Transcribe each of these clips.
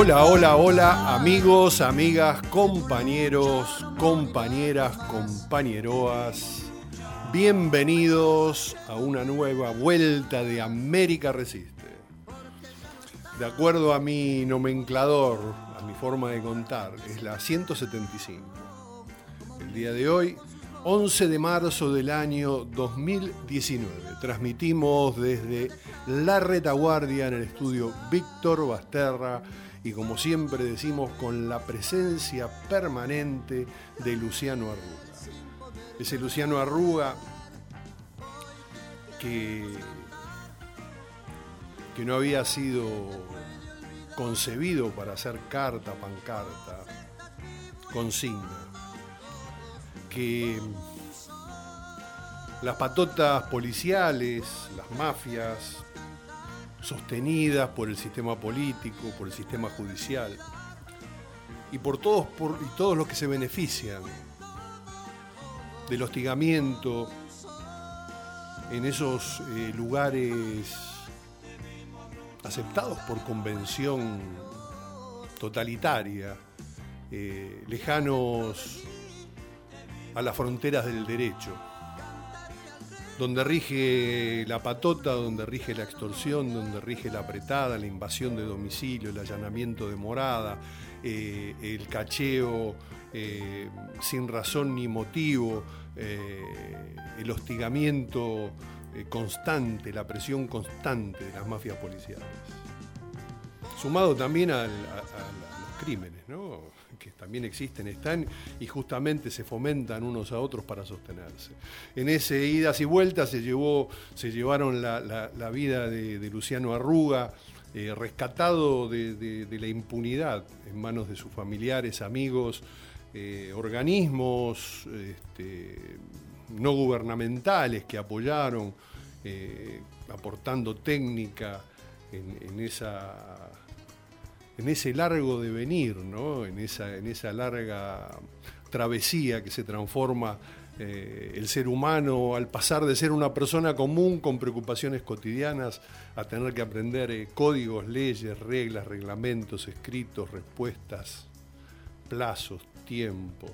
Hola, hola, hola, amigos, amigas, compañeros, compañeras, compañeroas. Bienvenidos a una nueva vuelta de América Resiste. De acuerdo a mi nomenclador, a mi forma de contar, es la 175. El día de hoy, 11 de marzo del año 2019. Transmitimos desde La Retaguardia en el estudio Víctor Basterra y, como siempre decimos, con la presencia permanente de Luciano Arruga. Ese Luciano Arruga que no había sido concebido para hacer carta, pancarta, consigna. Que las patotas policiales, las mafias, sostenidas por el sistema político, por el sistema judicial, y por todos los que se benefician del hostigamiento en esos lugares aceptados por convención totalitaria, lejanos a las fronteras del derecho, donde rige la patota, donde rige la extorsión, donde rige la apretada, la invasión de domicilio, el allanamiento de morada, el cacheo sin razón ni motivo, el hostigamiento constante, la presión constante de las mafias policiales. Sumado también a los crímenes, ¿no?, que también existen, están y justamente se fomentan unos a otros para sostenerse. En ese idas y vueltas se llevaron la vida de Luciano Arruga, rescatado de la impunidad en manos de sus familiares, amigos, organismos no gubernamentales que apoyaron, aportando técnica en ese largo devenir, ¿no?, en esa larga travesía que se transforma el ser humano al pasar de ser una persona común con preocupaciones cotidianas a tener que aprender códigos, leyes, reglas, reglamentos, escritos, respuestas, plazos, tiempos.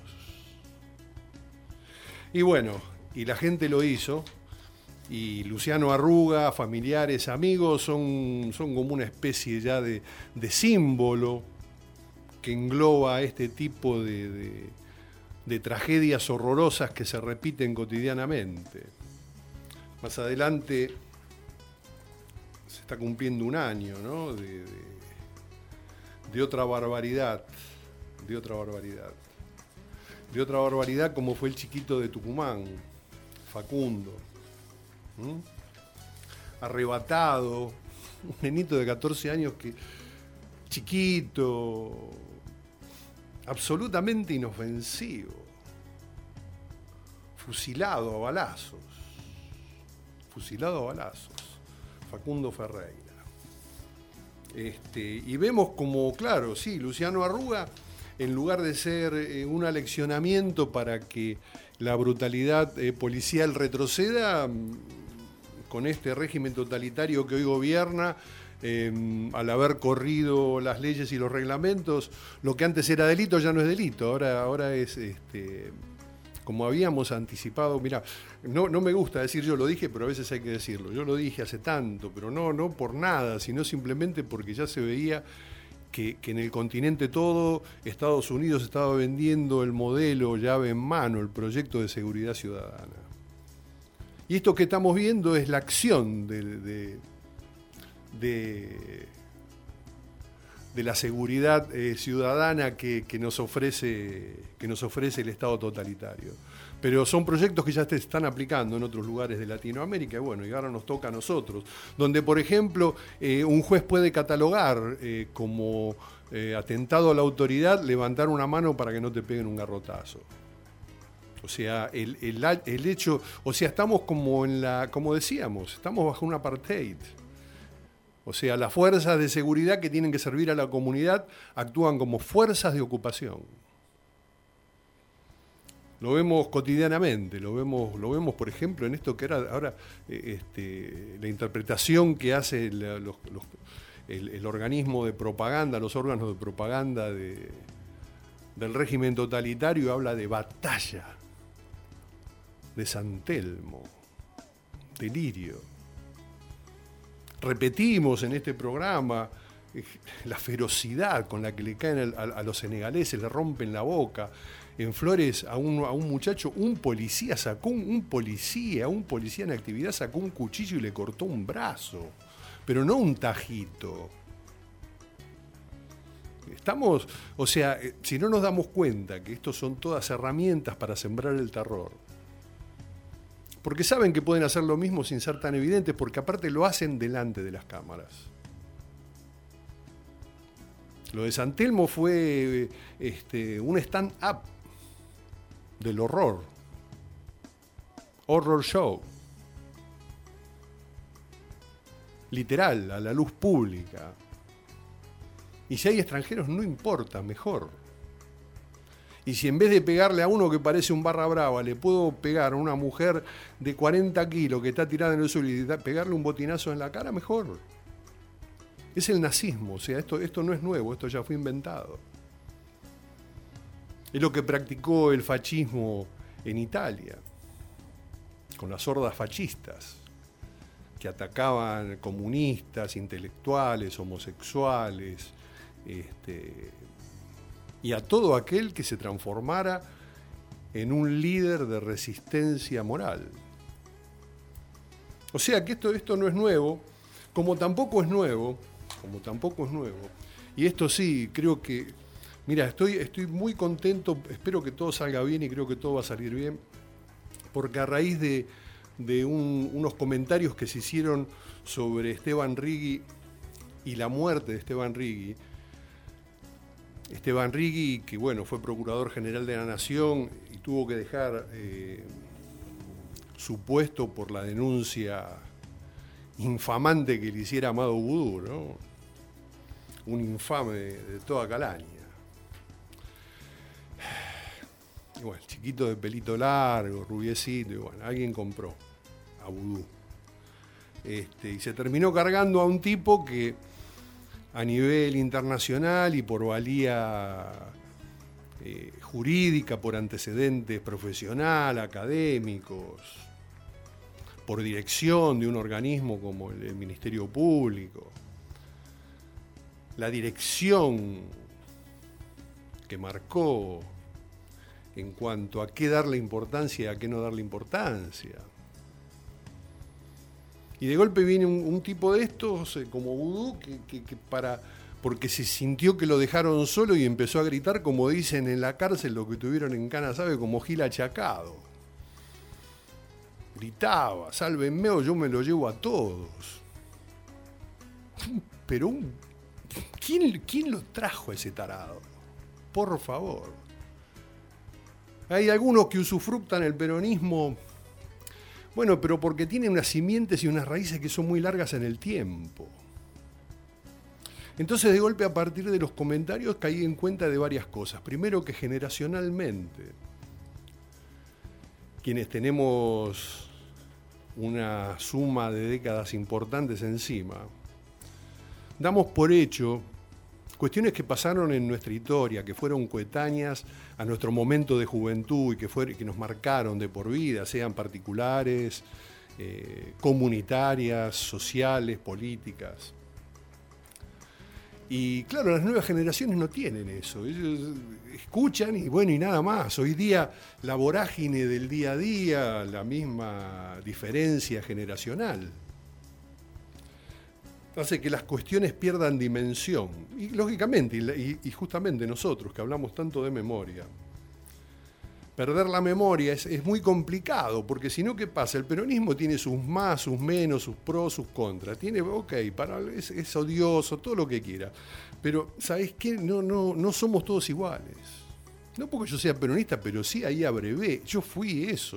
Y bueno, y la gente lo hizo. Y Luciano Arruga, familiares, amigos, son como una especie ya de símbolo que engloba este tipo de tragedias horrorosas que se repiten cotidianamente. Más adelante se está cumpliendo un año, ¿no?, de otra barbaridad, como fue el chiquito de Tucumán, Facundo. Arrebatado, un nenito de 14 años chiquito, absolutamente inofensivo, fusilado a balazos, Facundo Ferreira. Y vemos como, claro, sí, Luciano Arruga, en lugar de ser un aleccionamiento para que la brutalidad policial retroceda, con este régimen totalitario que hoy gobierna, al haber corrido las leyes y los reglamentos, lo que antes era delito ya no es delito, ahora es, como habíamos anticipado. Mirá, no me gusta decir yo lo dije, pero a veces hay que decirlo. Yo lo dije hace tanto, pero no por nada, sino simplemente porque ya se veía que en el continente todo, Estados Unidos estaba vendiendo el modelo llave en mano, el proyecto de seguridad ciudadana. Y esto que estamos viendo es la acción de la seguridad ciudadana que nos ofrece el Estado totalitario. Pero son proyectos que ya se están aplicando en otros lugares de Latinoamérica, y ahora nos toca a nosotros, donde, por ejemplo, un juez puede catalogar como atentado a la autoridad levantar una mano para que no te peguen un garrotazo. O sea, el hecho, estamos como decíamos, estamos bajo un apartheid. O sea, las fuerzas de seguridad que tienen que servir a la comunidad actúan como fuerzas de ocupación. Lo vemos cotidianamente, lo vemos, por ejemplo, en esto que era ahora la interpretación que hace el organismo de propaganda, los órganos de propaganda del régimen totalitario, habla de batalla, de San Telmo, delirio. Repetimos en este programa la ferocidad con la que le caen a los senegaleses, le rompen la boca. En Flores a un muchacho, un policía en actividad sacó un cuchillo y le cortó un brazo, pero no un tajito. Estamos, o sea, si no nos damos cuenta que estos son todas herramientas para sembrar el terror, porque saben que pueden hacer lo mismo sin ser tan evidentes, porque aparte lo hacen delante de las cámaras. Lo de San Telmo fue un stand-up del horror show, literal, a la luz pública. Y si hay extranjeros no importa, mejor. Y si en vez de pegarle a uno que parece un barra brava, le puedo pegar a una mujer de 40 kilos que está tirada en el suelo y pegarle un botinazo en la cara, mejor. Es el nazismo, o sea, esto no es nuevo, esto ya fue inventado. Es lo que practicó el fascismo en Italia, con las hordas fascistas, que atacaban comunistas, intelectuales, homosexuales, y a todo aquel que se transformara en un líder de resistencia moral. O sea que esto no es nuevo, como tampoco es nuevo, y esto sí, creo que, mira, estoy muy contento, espero que todo salga bien y creo que todo va a salir bien, porque a raíz de unos comentarios que se hicieron sobre Esteban Rigui y la muerte de Esteban Rigui, que bueno, fue Procurador General de la Nación y tuvo que dejar su puesto por la denuncia infamante que le hiciera Amado Vudú, ¿no? Un infame de toda calaña. Y bueno, chiquito de pelito largo, rubiecito, y bueno, alguien compró a Vudú. Y se terminó cargando a un tipo que a nivel internacional y por valía jurídica, por antecedentes profesional, académicos, por dirección de un organismo como el Ministerio Público, la dirección que marcó en cuanto a qué darle importancia y a qué no darle importancia. Y de golpe viene un tipo de estos, como Vudú, porque se sintió que lo dejaron solo y empezó a gritar, como dicen en la cárcel, lo que tuvieron en Cana Sabe, como Gil achacado. Gritaba, sálvenme o yo me lo llevo a todos. Pero ¿quién lo trajo a ese tarado? Por favor. Hay algunos que usufructan el peronismo, bueno, pero porque tiene unas simientes y unas raíces que son muy largas en el tiempo. Entonces, de golpe, a partir de los comentarios, caí en cuenta de varias cosas. Primero, que generacionalmente, quienes tenemos una suma de décadas importantes encima, damos por hecho cuestiones que pasaron en nuestra historia, que fueron coetáneas a nuestro momento de juventud y que nos marcaron de por vida, sean particulares, comunitarias, sociales, políticas. Y claro, las nuevas generaciones no tienen eso. Ellos escuchan y bueno, y nada más. Hoy día la vorágine del día a día, la misma diferencia generacional, hace que las cuestiones pierdan dimensión. Y lógicamente, y justamente nosotros que hablamos tanto de memoria, perder la memoria es muy complicado, porque si no, ¿qué pasa? El peronismo tiene sus más, sus menos, sus pros, sus contras. Tiene, es odioso, todo lo que quiera. Pero, ¿sabés qué? No somos todos iguales. No porque yo sea peronista, pero sí ahí abrevé. Yo fui eso.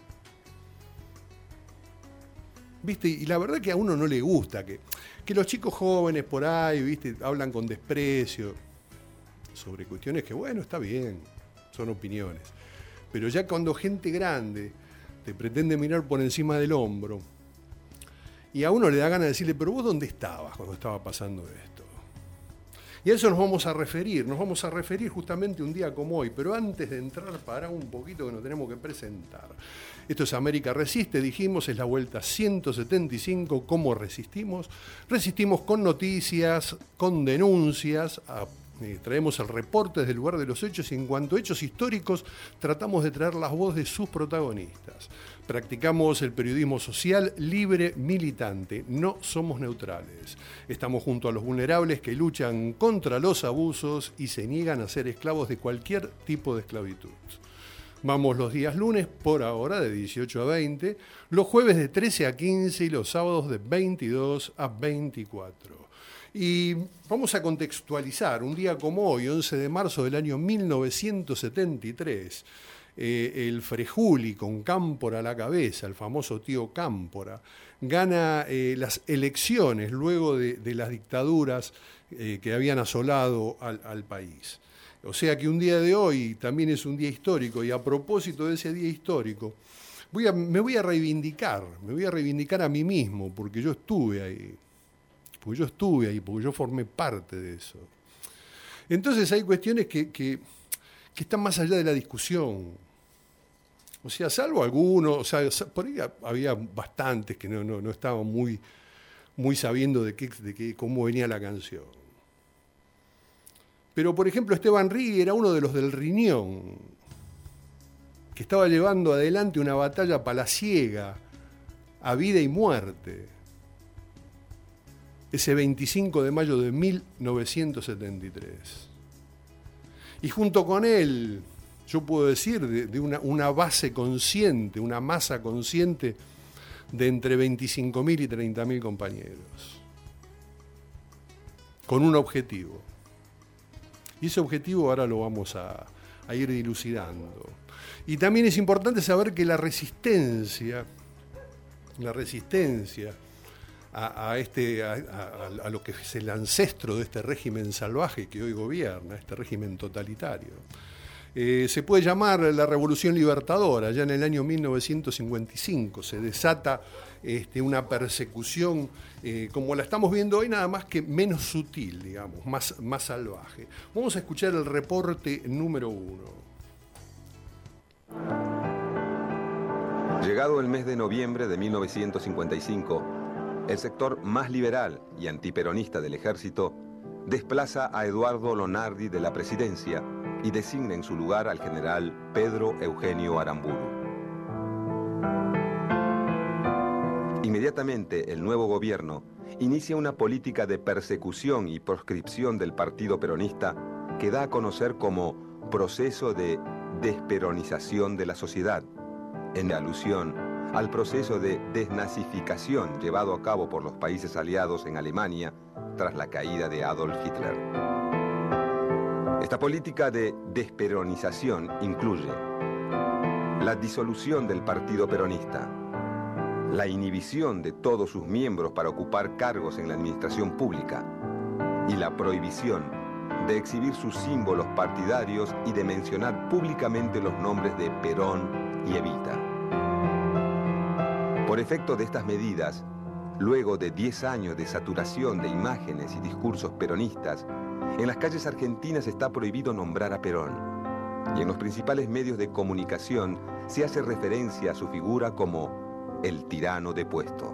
¿Viste? Y la verdad que a uno no le gusta que los chicos jóvenes por ahí, ¿viste?, hablan con desprecio sobre cuestiones que, bueno, está bien, son opiniones. Pero ya cuando gente grande te pretende mirar por encima del hombro Y a uno le da ganas de decirle, pero vos ¿dónde estabas cuando estaba pasando esto? Y a eso nos vamos a referir justamente un día como hoy, pero antes de entrar, para un poquito que nos tenemos que presentar. Esto es América Resiste, dijimos, es la vuelta 175, ¿cómo resistimos? Resistimos con noticias, con denuncias, traemos el reporte desde el lugar de los hechos y en cuanto a hechos históricos tratamos de traer las voces de sus protagonistas. Practicamos el periodismo social libre, militante, no somos neutrales. Estamos junto a los vulnerables que luchan contra los abusos y se niegan a ser esclavos de cualquier tipo de esclavitud. Vamos los días lunes, por ahora, de 18 a 20, los jueves de 13 a 15 y los sábados de 22 a 24. Y vamos a contextualizar un día como hoy, 11 de marzo del año 1973, el Frejuli con Cámpora a la cabeza, el famoso tío Cámpora, gana las elecciones luego de las dictaduras que habían asolado al país. O sea que un día de hoy también es un día histórico y a propósito de ese día histórico, me voy a reivindicar a mí mismo porque yo estuve ahí. Porque yo formé parte de eso. Entonces hay cuestiones que están más allá de la discusión. O sea, salvo algunos, o sea, por ahí había bastantes que no estaban muy sabiendo cómo venía la canción. Pero, por ejemplo, Esteban Rigui era uno de los del Riñón, que estaba llevando adelante una batalla palaciega a vida y muerte. Ese 25 de mayo de 1973. Y junto con él, yo puedo decir, de una base consciente, una masa consciente de entre 25.000 y 30.000 compañeros. Con un objetivo. Y ese objetivo ahora lo vamos a ir dilucidando. Y también es importante saber que la resistencia a lo que es el ancestro de este régimen salvaje que hoy gobierna, este régimen totalitario. Se puede llamar la Revolución Libertadora. Ya en el año 1955 se desata una persecución como la estamos viendo hoy, nada más que menos sutil, digamos, más salvaje. Vamos a escuchar el reporte número 1. Llegado el mes de noviembre de 1955, el sector más liberal y antiperonista del ejército desplaza a Eduardo Lonardi de la presidencia y designa en su lugar al general Pedro Eugenio Aramburu. Inmediatamente el nuevo gobierno inicia una política de persecución y proscripción del partido peronista que da a conocer como proceso de desperonización de la sociedad, en alusión al proceso de desnazificación llevado a cabo por los países aliados en Alemania tras la caída de Adolf Hitler. Esta política de desperonización incluye la disolución del partido peronista, la inhibición de todos sus miembros para ocupar cargos en la administración pública y la prohibición de exhibir sus símbolos partidarios y de mencionar públicamente los nombres de Perón y Evita. Por efecto de estas medidas, luego de 10 años de saturación de imágenes y discursos peronistas, en las calles argentinas está prohibido nombrar a Perón, y en los principales medios de comunicación se hace referencia a su figura como el tirano depuesto.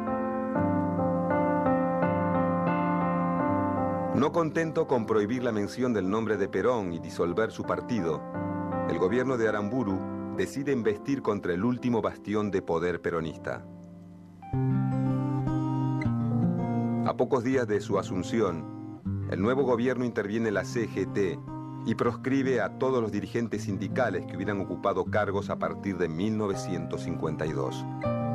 No contento con prohibir la mención del nombre de Perón y disolver su partido, el gobierno de Aramburu decide embestir contra el último bastión de poder peronista. A pocos días de su asunción, el nuevo gobierno interviene en la CGT y proscribe a todos los dirigentes sindicales que hubieran ocupado cargos a partir de 1952.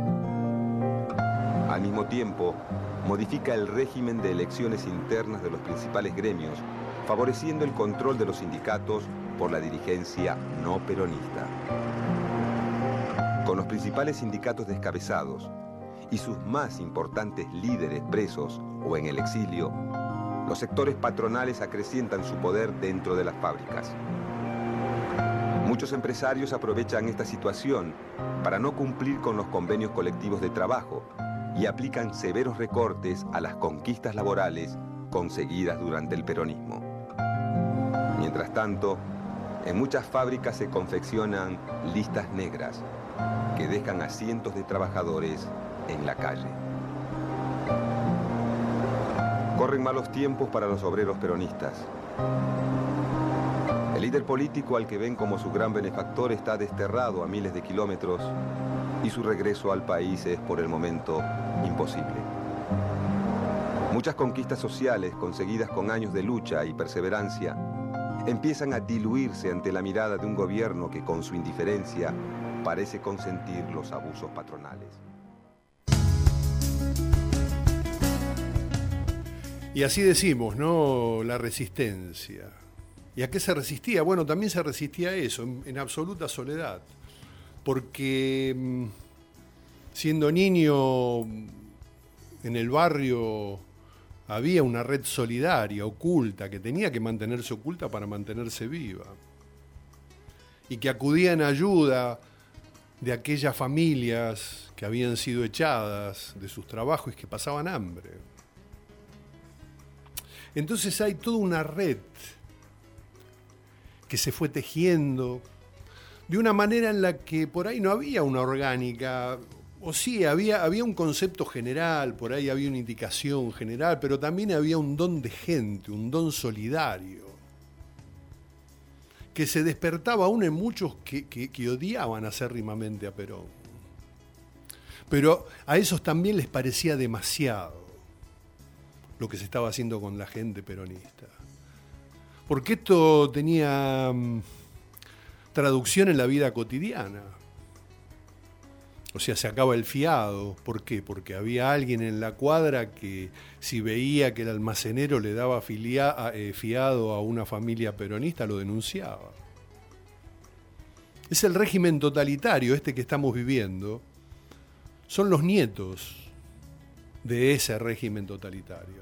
Al mismo tiempo, modifica el régimen de elecciones internas de los principales gremios, favoreciendo el control de los sindicatos por la dirigencia no peronista. Con los principales sindicatos descabezados y sus más importantes líderes presos o en el exilio, los sectores patronales acrecientan su poder dentro de las fábricas. Muchos empresarios aprovechan esta situación para no cumplir con los convenios colectivos de trabajo y aplican severos recortes a las conquistas laborales conseguidas durante el peronismo. Mientras tanto, en muchas fábricas se confeccionan listas negras que dejan a cientos de trabajadores en la calle. Corren malos tiempos para los obreros peronistas. El líder político al que ven como su gran benefactor está desterrado a miles de kilómetros y su regreso al país es por el momento imposible. Muchas conquistas sociales conseguidas con años de lucha y perseverancia empiezan a diluirse ante la mirada de un gobierno que con su indiferencia parece consentir los abusos patronales. Y así decimos, ¿no? La resistencia. ¿Y a qué se resistía? Bueno, también se resistía a eso, en absoluta soledad. Porque siendo niño en el barrio había una red solidaria, oculta, que tenía que mantenerse oculta para mantenerse viva. Y que acudía en ayuda de aquellas familias que habían sido echadas de sus trabajos y que pasaban hambre. Entonces hay toda una red que se fue tejiendo de una manera en la que por ahí no había una orgánica, o sí, había un concepto general, por ahí había una indicación general, pero también había un don de gente, un don solidario, que se despertaba aún en muchos que odiaban acérrimamente a Perón. Pero a esos también les parecía demasiado lo que se estaba haciendo con la gente peronista. Porque esto tenía traducción en la vida cotidiana. O sea, se acaba el fiado. ¿Por qué? Porque había alguien en la cuadra que si veía que el almacenero le daba fiado a una familia peronista, lo denunciaba. Es el régimen totalitario este que estamos viviendo. Son los nietos de ese régimen totalitario.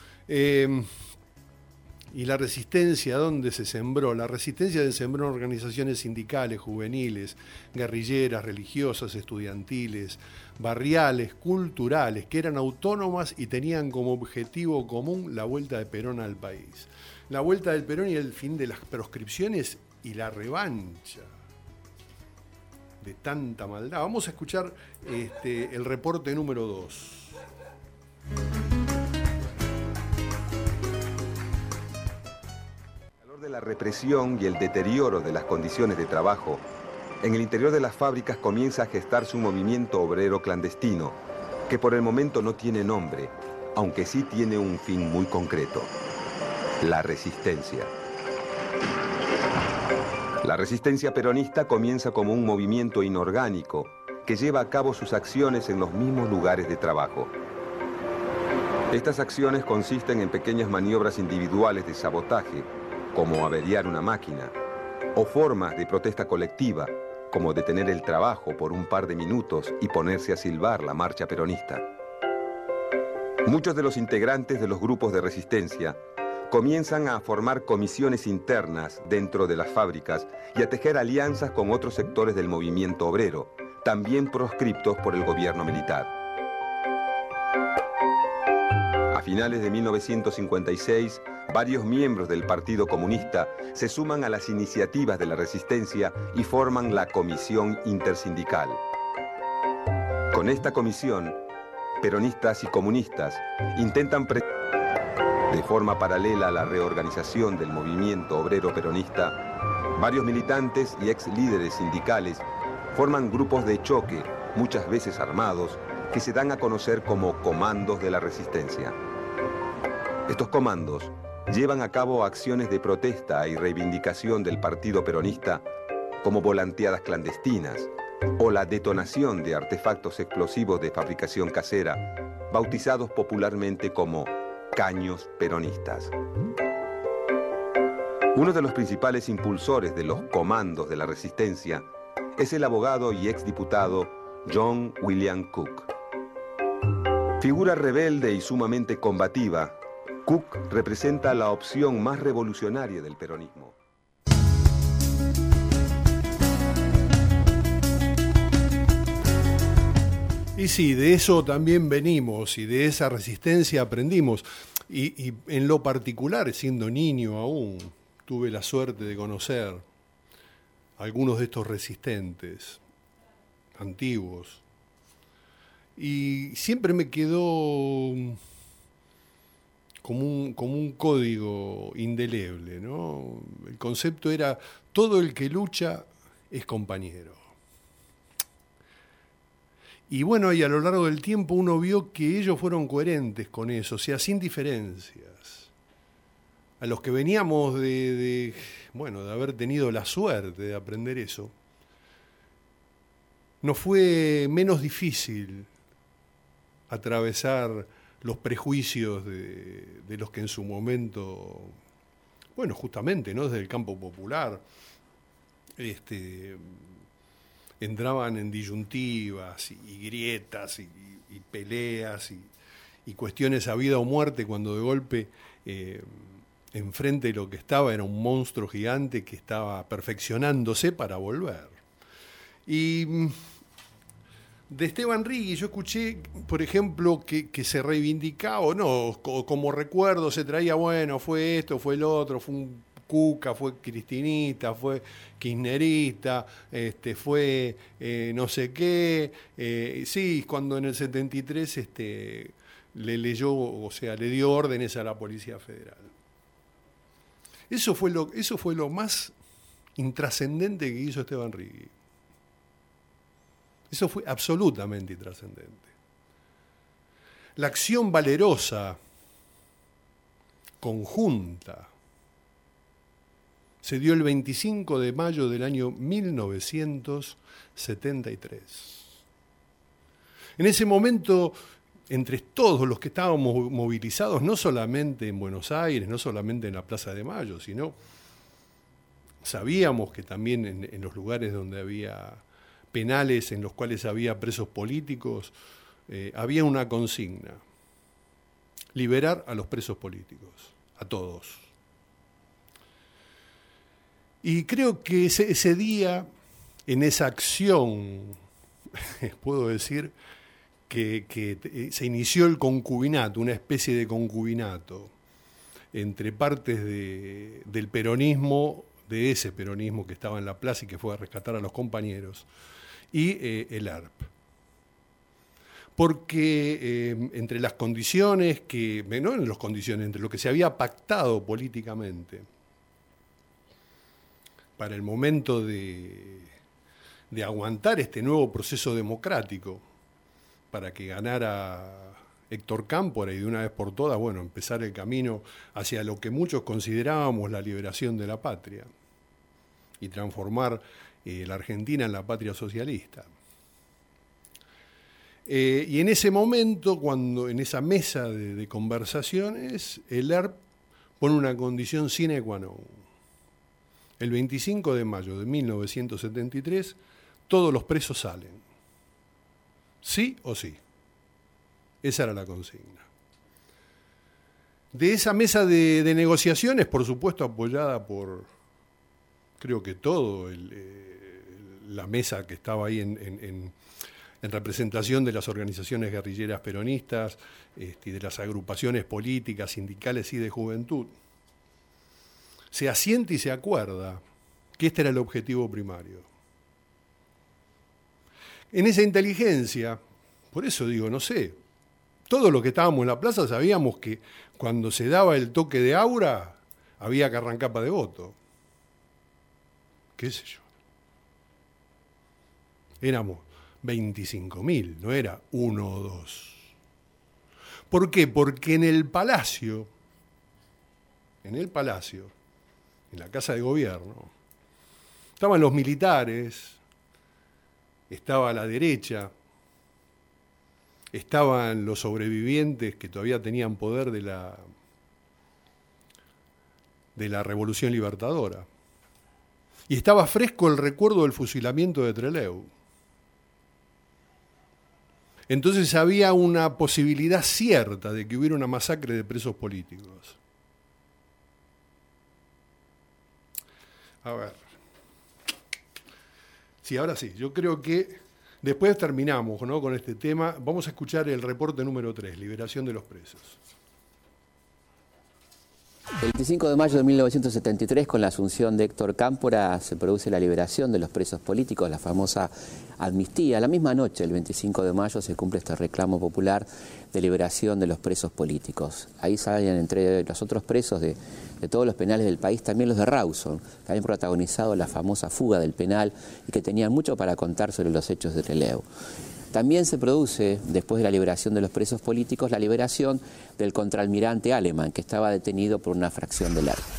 Y la resistencia, ¿dónde se sembró? La resistencia se sembró en organizaciones sindicales, juveniles, guerrilleras, religiosas, estudiantiles, barriales, culturales, que eran autónomas y tenían como objetivo común la vuelta de Perón al país. La vuelta del Perón y el fin de las proscripciones y la revancha de tanta maldad. Vamos a escuchar el reporte número 2. De la represión y el deterioro de las condiciones de trabajo, en el interior de las fábricas comienza a gestarse un movimiento obrero clandestino, que por el momento no tiene nombre, aunque sí tiene un fin muy concreto: la resistencia. La resistencia peronista comienza como un movimiento inorgánico que lleva a cabo sus acciones en los mismos lugares de trabajo. Estas acciones consisten en pequeñas maniobras individuales de sabotaje, como averiar una máquina, o formas de protesta colectiva, como detener el trabajo por un par de minutos y ponerse a silbar la marcha peronista. Muchos de los integrantes de los grupos de resistencia comienzan a formar comisiones internas dentro de las fábricas y a tejer alianzas con otros sectores del movimiento obrero, también proscriptos por el gobierno militar. A finales de 1956, varios miembros del Partido Comunista se suman a las iniciativas de la resistencia y forman la Comisión Intersindical. Con esta comisión, peronistas y comunistas intentan de forma paralela a la reorganización del movimiento obrero peronista. Varios militantes y ex líderes sindicales forman grupos de choque, muchas veces armados, que se dan a conocer como comandos de la resistencia. Estos comandos llevan a cabo acciones de protesta y reivindicación del partido peronista, como volanteadas clandestinas o la detonación de artefactos explosivos de fabricación casera, bautizados popularmente como caños peronistas. Uno de los principales impulsores de los comandos de la resistencia es el abogado y exdiputado John William Cook. Figura rebelde y sumamente combativa, Cook representa la opción más revolucionaria del peronismo. Y sí, de eso también venimos y de esa resistencia aprendimos. Y en lo particular, siendo niño aún, tuve la suerte de conocer algunos de estos resistentes antiguos. Y siempre me quedó como un código indeleble, ¿no? El concepto era: todo el que lucha es compañero. Y bueno, y a lo largo del tiempo uno vio que ellos fueron coherentes con eso, o sea, sin diferencias. A los que veníamos de haber tenido la suerte de aprender eso, nos fue menos difícil atravesar los prejuicios de los que en su momento, justamente, ¿no?, desde el campo popular, entraban en disyuntivas y grietas y peleas y cuestiones a vida o muerte, cuando de golpe enfrente de lo que estaba era un monstruo gigante que estaba perfeccionándose para volver. Y de Esteban Rigui yo escuché, por ejemplo, que se reivindicaba, o no, como recuerdo se traía, fue esto, fue el otro, fue un Cuca, fue cristinista, fue kirchnerista, fue no sé qué. Sí, cuando en el 73 le leyó, o sea, le dio órdenes a la Policía Federal. Eso fue lo más intrascendente que hizo Esteban Rigui. Eso fue absolutamente intrascendente. La acción valerosa, conjunta, se dio el 25 de mayo del año 1973. En ese momento, entre todos los que estábamos movilizados, no solamente en Buenos Aires, no solamente en la Plaza de Mayo, sino sabíamos que también en los lugares donde había penales, en los cuales había presos políticos, había una consigna: liberar a los presos políticos, a todos. Y creo que ese día, en esa acción, puedo decir que se inició el concubinato, una especie de concubinato entre partes del peronismo, de ese peronismo que estaba en la plaza y que fue a rescatar a los compañeros, y el ARP. Porque entre las condiciones entre lo que se había pactado políticamente para el momento de aguantar este nuevo proceso democrático, para que ganara Héctor Cámpora y de una vez por todas, empezar el camino hacia lo que muchos considerábamos la liberación de la patria y transformar la Argentina en la patria socialista. Y en ese momento, en esa mesa de conversaciones, el ARP pone una condición sine qua non. El 25 de mayo de 1973, todos los presos salen. ¿Sí o sí? Esa era la consigna. De esa mesa de negociaciones, por supuesto apoyada por, creo que la mesa que estaba ahí en representación de las organizaciones guerrilleras peronistas, y de las agrupaciones políticas, sindicales y de juventud, se asiente y se acuerda que este era el objetivo primario. En esa inteligencia, por eso digo, no sé, todos los que estábamos en la plaza sabíamos que cuando se daba el toque de aura había que arrancar para devoto. ¿Qué sé yo? Éramos 25.000, no era uno o dos. ¿Por qué? Porque en el palacio, en la Casa de Gobierno, estaban los militares, estaba la derecha, estaban los sobrevivientes que todavía tenían poder de la Revolución Libertadora. Y estaba fresco el recuerdo del fusilamiento de Trelew. Entonces había una posibilidad cierta de que hubiera una masacre de presos políticos. A ver. Sí, ahora sí. Yo creo que Después terminamos, ¿no?, con este tema. Vamos a escuchar el reporte número 3, liberación de los presos. El 25 de mayo de 1973, con la asunción de Héctor Cámpora, se produce la liberación de los presos políticos, la famosa amnistía. La misma noche, el 25 de mayo, se cumple este reclamo popular de liberación de los presos políticos. Ahí salen, entre los otros presos de todos los penales del país, también los de Rawson, que habían protagonizado la famosa fuga del penal y que tenían mucho para contar sobre los hechos de Trelew. También se produce, después de la liberación de los presos políticos, la liberación del contraalmirante Aleman, que estaba detenido por una fracción del ERP.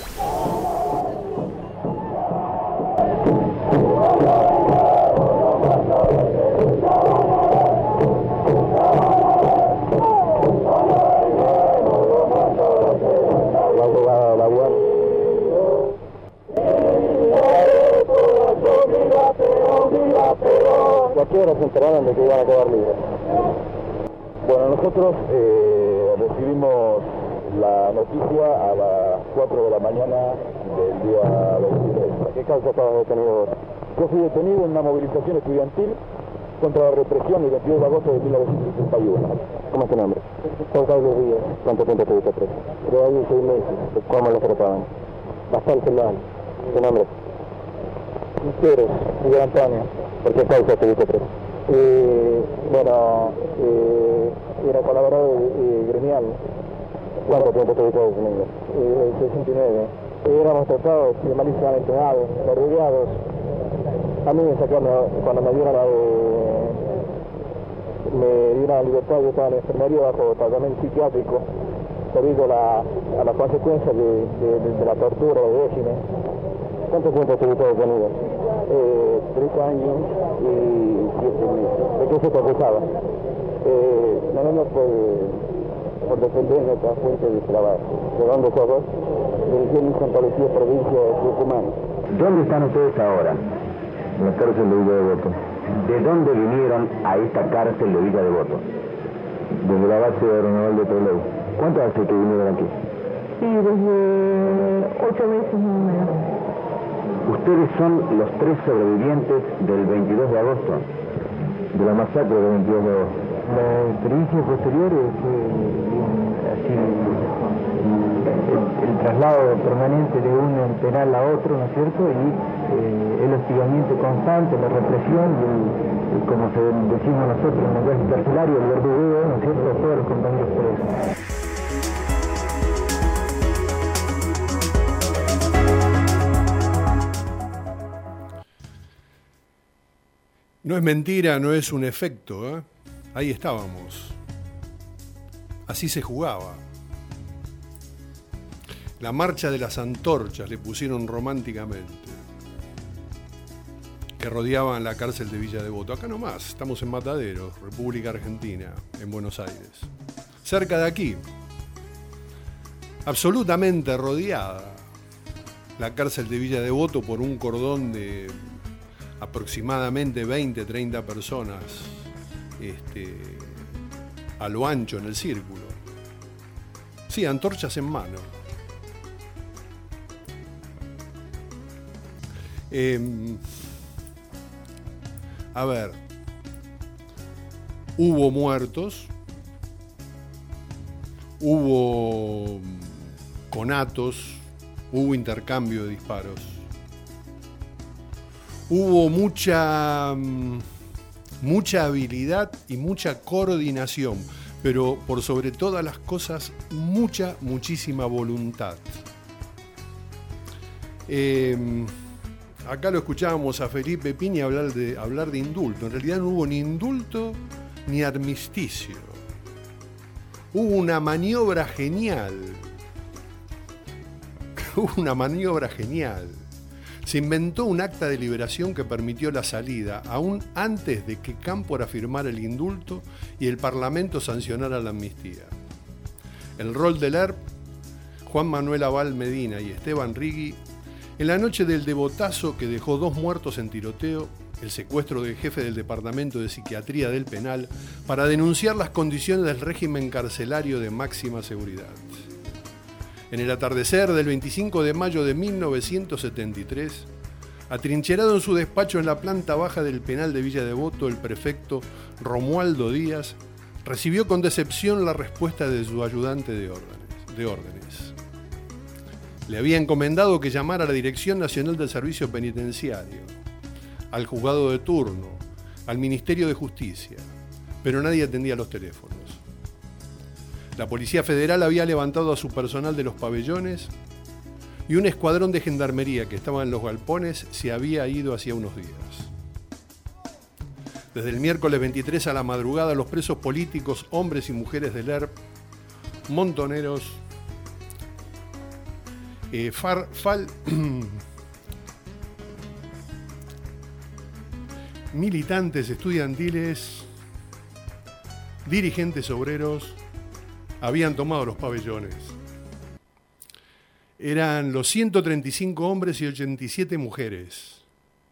¿A qué hora se enteraron de que iban a quedar libres? Bueno, nosotros recibimos la noticia a las 4 de la mañana del día 23. ¿A qué causa estabas detenido? Yo fui detenido en una movilización estudiantil contra la represión el 22 de agosto de 1961. ¿Cómo es tu nombre? Juan Carlos Díaz. ¿Cuánto tiempo estuviste preso? 3 años y 6 meses. ¿Cómo lo trataban? Bastante mal. ¿Tu nombre? Quintero, Miguel Antonio. ¿Por qué causa estuviste preso? Era colaborador gremial. ¿Cuánto tiempo estuviste detenido? 69. Éramos tratados malísimamente rodeados. A mí me sacaron, cuando me dieron la libertad, yo estaba en la enfermería bajo tratamiento psiquiátrico debido a las consecuencias de la tortura del régimen. ¿Cuánto tiempo estuviste detenido? 3 años y 7 meses. ¿De qué se te acusaba? Nada más por defender nuestra fuente de trabajo. ¿De dónde sos vos? De Santa Lucía, provincia de Tucumán. ¿Dónde están ustedes ahora? En la cárcel de Villa Devoto. ¿De dónde vinieron a esta cárcel de Villa Devoto? Desde la base aeronaval de Trelew. ¿Cuánto hace que vinieron aquí? Sí, desde 8 meses más o menos. Ustedes son los 3 sobrevivientes del 22 de agosto, de la masacre del 22 de agosto. La experiencia posterior fue así, el traslado permanente de un penal a otro, ¿no es cierto? Y el hostigamiento constante, la represión, y como decimos nosotros en el lenguaje carcelario, el verdugueo, ¿no es cierto?, de todos los compañeros presos. No es mentira, no es un efecto, ¿eh? Ahí estábamos. Así se jugaba. La marcha de las antorchas le pusieron románticamente, que rodeaban la cárcel de Villa Devoto. Acá nomás, estamos en Mataderos, República Argentina, en Buenos Aires. Cerca de aquí. Absolutamente rodeada la cárcel de Villa Devoto por un cordón de aproximadamente 20, 30 personas a lo ancho en el círculo. Sí, antorchas en mano. A ver, hubo muertos, hubo conatos, hubo intercambio de disparos. Hubo mucha habilidad y mucha coordinación, pero por sobre todas las cosas, muchísima voluntad. Acá lo escuchábamos a Felipe Piña hablar de indulto. En realidad no hubo ni indulto ni armisticio. Hubo una maniobra genial. Se inventó un acta de liberación que permitió la salida, aún antes de que Cámpora firmara el indulto y el Parlamento sancionara la amnistía. El rol del ERP, Juan Manuel Abal Medina y Esteban Rigui, en la noche del devotazo que dejó 2 muertos en tiroteo, el secuestro del jefe del Departamento de Psiquiatría del Penal, para denunciar las condiciones del régimen carcelario de máxima seguridad. En el atardecer del 25 de mayo de 1973, Atrincherado en su despacho en la planta baja del penal de Villa Devoto, el prefecto Romualdo Díaz recibió con decepción la respuesta de su ayudante de órdenes. Le había encomendado que llamara a la Dirección Nacional del Servicio Penitenciario, al juzgado de turno, al Ministerio de Justicia, pero nadie atendía los teléfonos. La Policía Federal había levantado a su personal de los pabellones y un escuadrón de gendarmería que estaba en los galpones se había ido hacía unos días. Desde el miércoles 23 a la madrugada, los presos políticos, hombres y mujeres del ERP, montoneros, militantes estudiantiles, dirigentes obreros, habían tomado los pabellones. Eran los 135 hombres y 87 mujeres.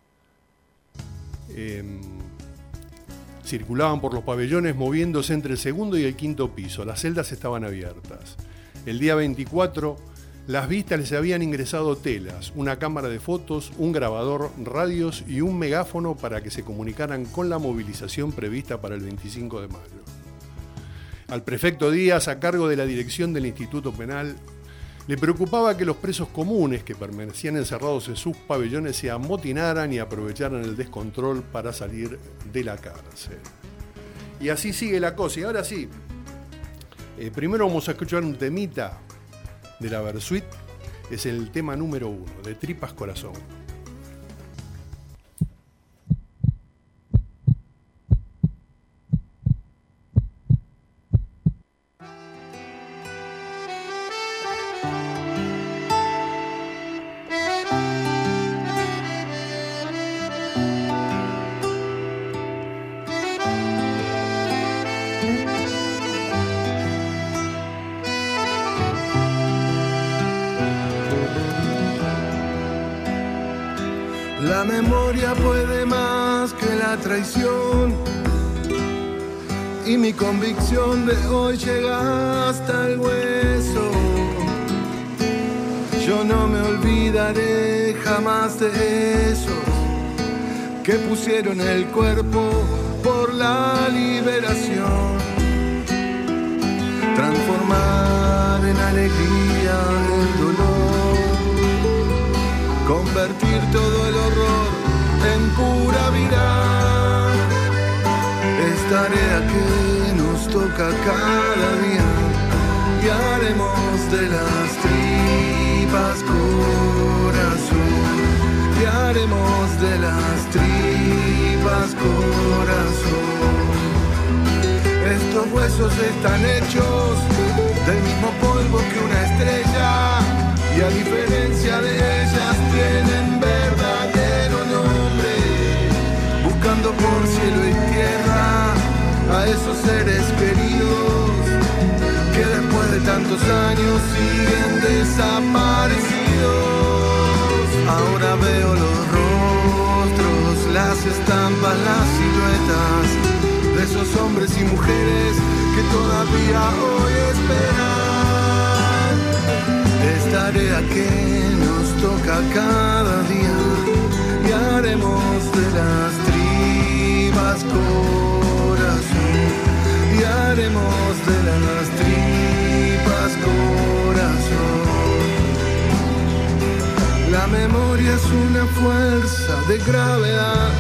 Circulaban por los pabellones moviéndose entre el segundo y el quinto piso. Las celdas estaban abiertas. El día 24, las vistas les habían ingresado telas, una cámara de fotos, un grabador, radios y un megáfono para que se comunicaran con la movilización prevista para el 25 de mayo. Al prefecto Díaz, a cargo de la dirección del Instituto Penal, le preocupaba que los presos comunes que permanecían encerrados en sus pabellones se amotinaran y aprovecharan el descontrol para salir de la cárcel. Y así sigue la cosa. Y ahora sí, primero vamos a escuchar un temita de la Versuit. Es el tema número 1, de Tripas Corazón. La memoria puede más que la traición, y mi convicción de hoy llega hasta el hueso. Yo no me olvidaré jamás de esos que pusieron el cuerpo por la liberación. Transformar en alegría el dolor, convertir todo el horror en pura vida. Es tarea que nos toca cada día y haremos de las tripas corazón, y haremos de las tripas corazón. Estos huesos están hechos del mismo polvo que una estrella, y a diferencia de ellas tienen verdadero nombre, buscando por cielo y tierra a esos seres queridos que después de tantos años siguen desaparecidos. Ahora veo los rostros, las estampas, las siluetas de esos hombres y mujeres que todavía hoy esperan. Es tarea que nos toca cada día y haremos de las tripas corazón, y haremos de las tripas corazón. La memoria es una fuerza de gravedad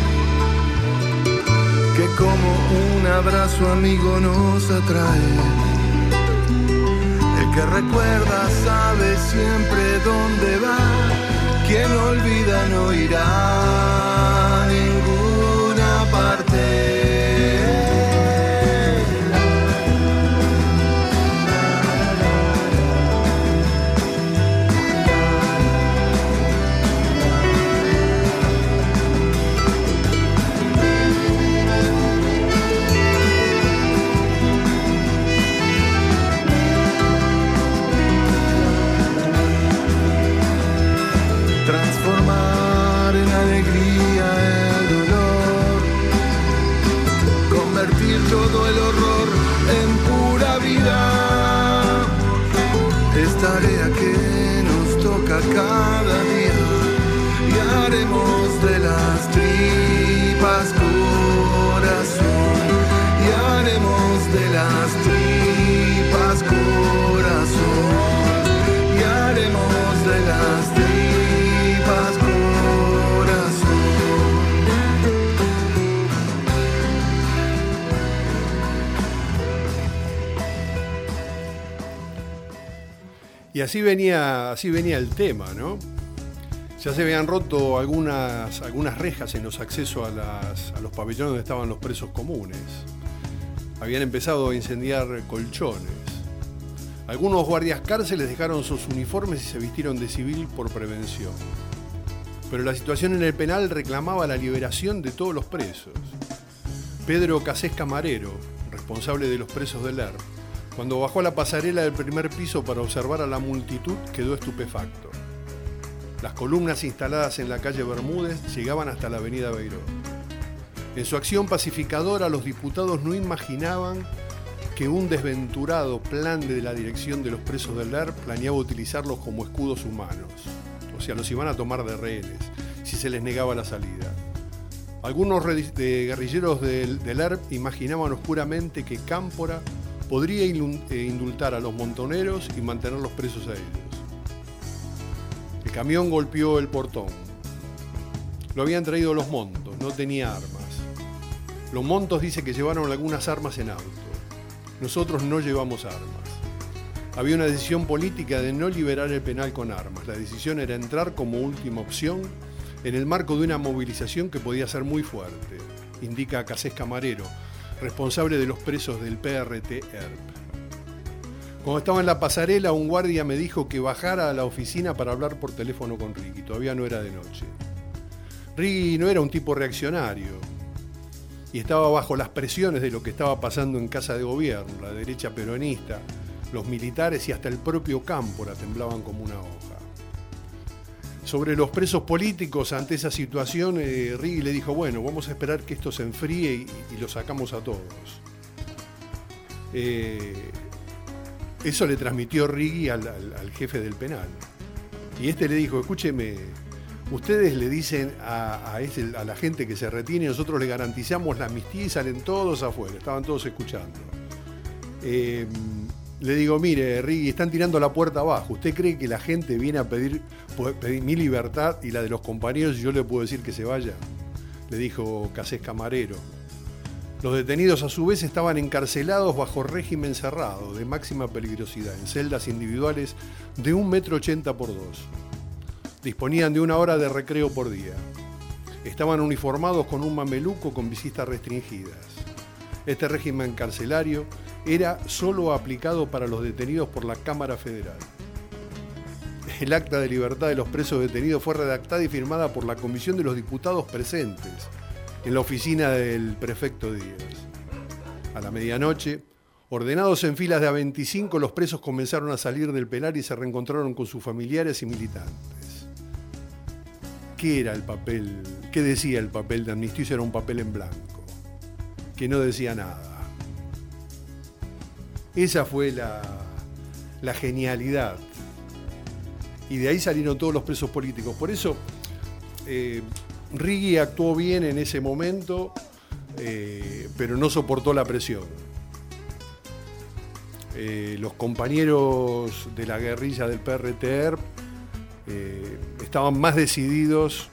que como un abrazo amigo nos atrae. El que recuerda sabe siempre dónde va, quien olvida no irá a ninguna parte. Transformar en alegría el dolor, convertir todo el horror en pura vida. Es tarea que nos toca cada día y haremos Y así venía el tema, ¿no? Ya se habían roto algunas rejas en los accesos a los pabellones donde estaban los presos comunes. Habían empezado a incendiar colchones. Algunos guardias cárceles dejaron sus uniformes y se vistieron de civil por prevención. Pero la situación en el penal reclamaba la liberación de todos los presos. Pedro Casés Camarero, responsable de los presos del ERP, cuando bajó a la pasarela del primer piso para observar a la multitud, quedó estupefacto. Las columnas instaladas en la calle Bermúdez llegaban hasta la avenida Beiró. En su acción pacificadora, los diputados no imaginaban que un desventurado plan de la dirección de los presos del ERP planeaba utilizarlos como escudos humanos. O sea, los iban a tomar de rehenes si se les negaba la salida. Algunos guerrilleros del ERP imaginaban oscuramente que Cámpora podría indultar a los montoneros y mantenerlos presos a ellos. El camión golpeó el portón. Lo habían traído los Montos, no tenía armas. Los Montos dice que llevaron algunas armas en auto. Nosotros no llevamos armas. Había una decisión política de no liberar el penal con armas. La decisión era entrar como última opción en el marco de una movilización que podía ser muy fuerte, indica Casés Camarero, responsable de los presos del PRT-ERP. Cuando estaba en la pasarela, un guardia me dijo que bajara a la oficina para hablar por teléfono con Rigui. Todavía no era de noche. Rigui no era un tipo reaccionario y estaba bajo las presiones de lo que estaba pasando en Casa de Gobierno. La derecha peronista, los militares y hasta el propio Cámpora temblaban como una hoja. Sobre los presos políticos, ante esa situación, Rigui le dijo, bueno, vamos a esperar que esto se enfríe y lo sacamos a todos. Eso le transmitió Rigui al jefe del penal. Y este le dijo, escúcheme, ustedes le dicen a la gente que se retiene, nosotros le garantizamos la amnistía y salen todos afuera. Estaban todos escuchando. Le digo, mire, Rigui, están tirando la puerta abajo. ¿Usted cree que la gente viene a pedir mi libertad y la de los compañeros y yo le puedo decir que se vaya? Le dijo Casés Camarero. Los detenidos a su vez estaban encarcelados bajo régimen cerrado, de máxima peligrosidad, en celdas individuales de 1,80 m por 2. Disponían de 1 hora de recreo por día. Estaban uniformados con un mameluco con visitas restringidas. Este régimen carcelario era solo aplicado para los detenidos por la Cámara Federal. El acta de libertad de los presos detenidos fue redactada y firmada por la Comisión de los Diputados presentes en la oficina del prefecto Díaz. A la medianoche, ordenados en filas de a 25, los presos comenzaron a salir del penal y se reencontraron con sus familiares y militantes. ¿Qué era el papel? ¿Qué decía el papel de amnistía? Era un papel en blanco, que no decía nada. Esa fue la genialidad. Y de ahí salieron todos los presos políticos. Por eso, Rigui actuó bien en ese momento, pero no soportó la presión. Los compañeros de la guerrilla del PRT-ERP estaban más decididos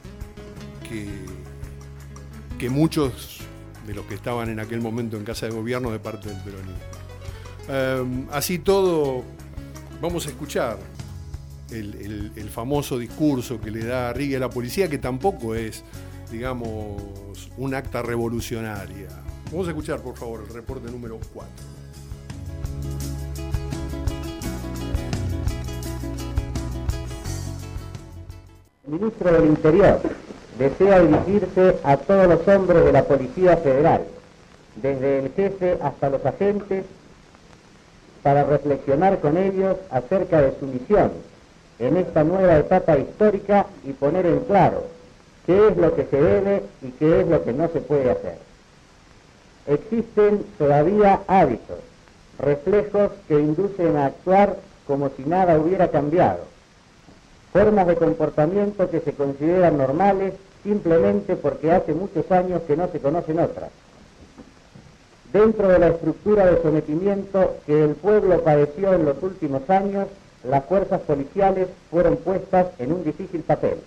que muchos de los que estaban en aquel momento en Casa de Gobierno de parte del peronismo. Así todo, vamos a escuchar el famoso discurso que le da Rigui a la policía, que tampoco es, digamos, un acta revolucionaria. Vamos a escuchar, por favor, el reporte número 4. El ministro del Interior desea dirigirse a todos los hombres de la Policía Federal, desde el jefe hasta los agentes, para reflexionar con ellos acerca de su misión en esta nueva etapa histórica y poner en claro qué es lo que se debe y qué es lo que no se puede hacer. Existen todavía hábitos, reflejos que inducen a actuar como si nada hubiera cambiado, formas de comportamiento que se consideran normales simplemente porque hace muchos años que no se conocen otras. Dentro de la estructura de sometimiento que el pueblo padeció en los últimos años, las fuerzas policiales fueron puestas en un difícil papel.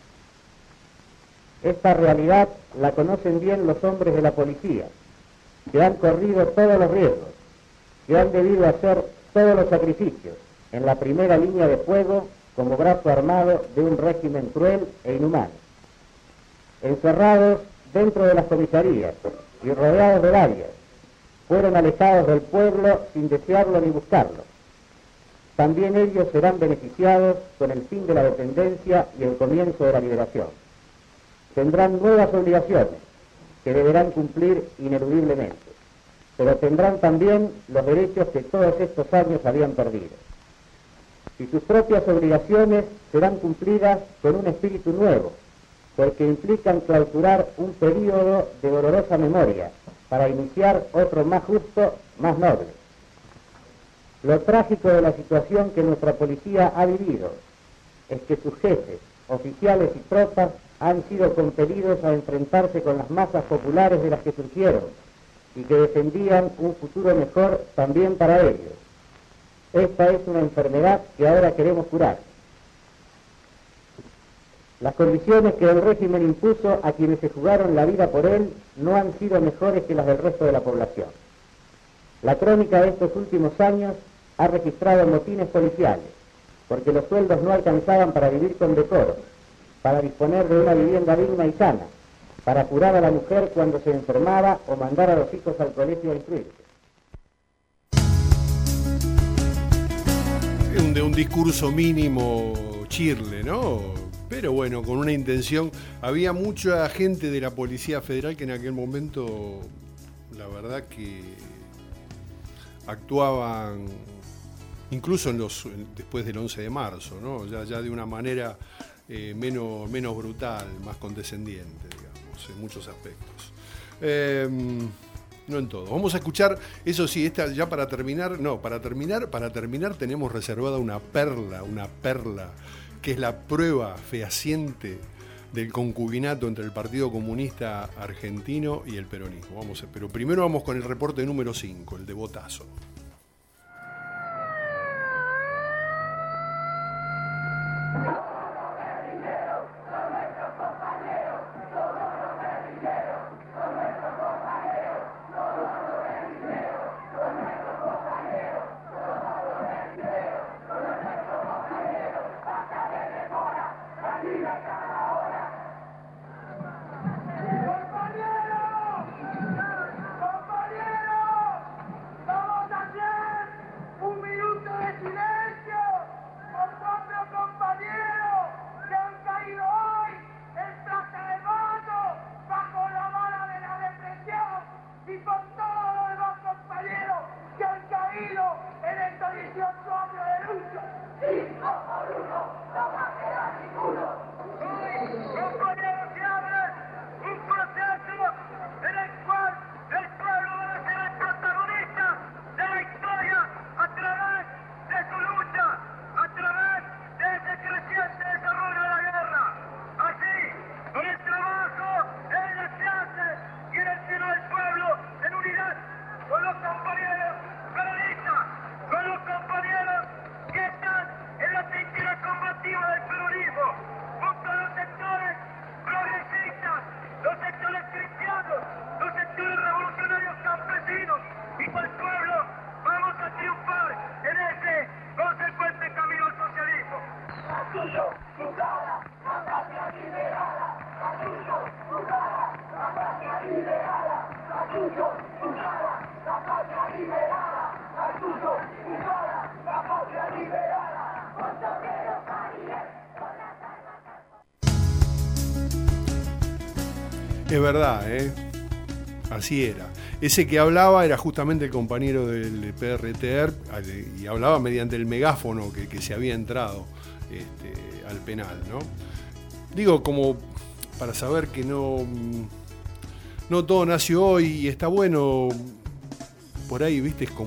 Esta realidad la conocen bien los hombres de la policía, que han corrido todos los riesgos, que han debido hacer todos los sacrificios, en la primera línea de fuego como brazo armado de un régimen cruel e inhumano. Encerrados dentro de las comisarías y rodeados de varias, fueron alejados del pueblo sin desearlo ni buscarlo. También ellos serán beneficiados con el fin de la dependencia y el comienzo de la liberación. Tendrán nuevas obligaciones que deberán cumplir ineludiblemente, pero tendrán también los derechos que todos estos años habían perdido. Y sus propias obligaciones serán cumplidas con un espíritu nuevo, porque implican clausurar un período de dolorosa memoria para iniciar otro más justo, más noble. Lo trágico de la situación que nuestra policía ha vivido es que sus jefes, oficiales y tropas han sido compelidos a enfrentarse con las masas populares de las que surgieron y que defendían un futuro mejor también para ellos. Esta es una enfermedad que ahora queremos curar. Las condiciones que el régimen impuso a quienes se jugaron la vida por él no han sido mejores que las del resto de la población. La crónica de estos últimos años ha registrado motines policiales, porque los sueldos no alcanzaban para vivir con decoro, para disponer de una vivienda digna y sana, para curar a la mujer cuando se enfermaba o mandar a los hijos al colegio a instruirse. De un discurso mínimo chirle, ¿no? Pero bueno, con una intención. Había mucha gente de la Policía Federal que en aquel momento, la verdad que actuaban, incluso después del 11 de marzo, ¿no? Ya de una manera menos brutal, más condescendiente, digamos, en muchos aspectos. No en todo. Vamos a escuchar, eso sí, esta ya para terminar tenemos reservada una perla, que es la prueba fehaciente del concubinato entre el Partido Comunista Argentino y el peronismo. Pero primero vamos con el reporte número 5, el de Botazo. Es verdad, así era. Ese que hablaba era justamente el compañero del PRTR y hablaba mediante el megáfono que se había entrado al penal, ¿no? Digo, como para saber que no todo nació hoy y está bueno por ahí, ¿viste? Es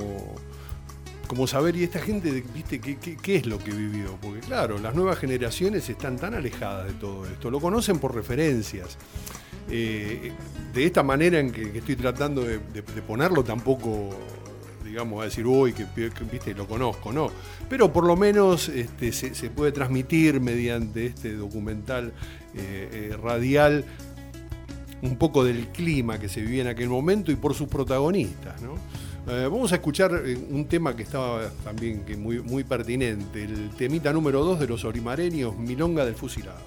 como saber, y esta gente, ¿viste? ¿Qué es lo que vivió? Porque claro, las nuevas generaciones están tan alejadas de todo esto, lo conocen por referencias. De esta manera en que estoy tratando de ponerlo, tampoco, digamos, a decir, uy, que viste, lo conozco, no. Pero por lo menos se puede transmitir mediante este documental radial un poco del clima que se vivía en aquel momento y por sus protagonistas, ¿no? Vamos a escuchar un tema que estaba también muy, muy pertinente, el temita número 2 de los orimareños, Milonga del Fusilado.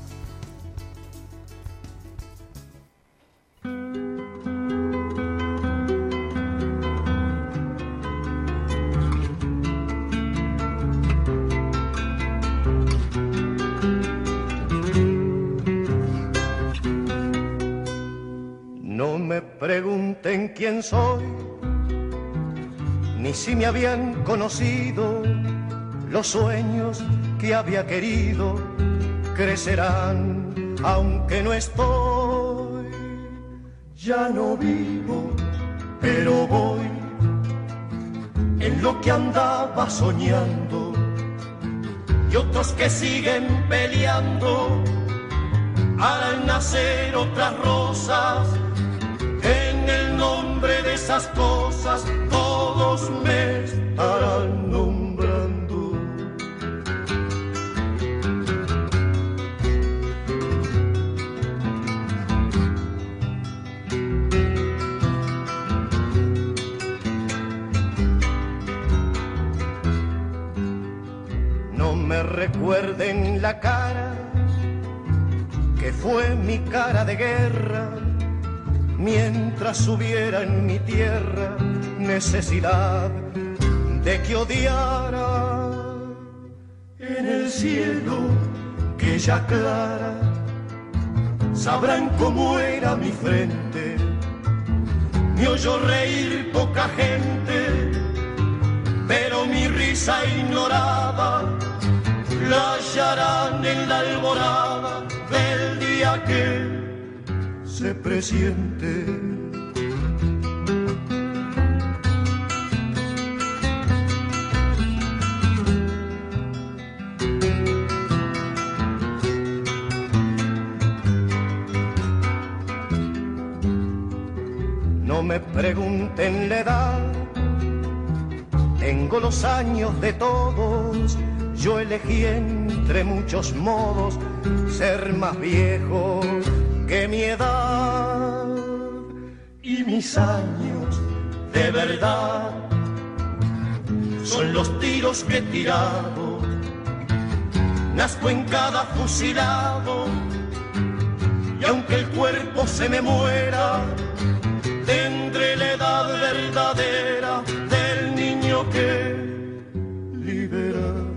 No me pregunten quién soy, ni si me habían conocido. Los sueños que había querido crecerán, aunque no estoy. Ya no vivo, pero voy en lo que andaba soñando, y otros que siguen peleando harán nacer otras rosas. En el nombre de esas cosas todos me estarán nombrando. No me recuerden la cara, que fue mi cara de guerra, mientras hubiera en mi tierra necesidad de que odiara. En el cielo que ya aclara sabrán cómo era mi frente. Me oyó reír poca gente, pero mi risa ignorada la hallarán en la alborada del día que se presiente. No me pregunten la edad, tengo los años de todos. Yo elegí entre muchos modos ser más viejo que mi edad, y mis años de verdad son los tiros que he tirado. Nazco en cada fusilado, y aunque el cuerpo se me muera, tendré la edad verdadera del niño que he liberado.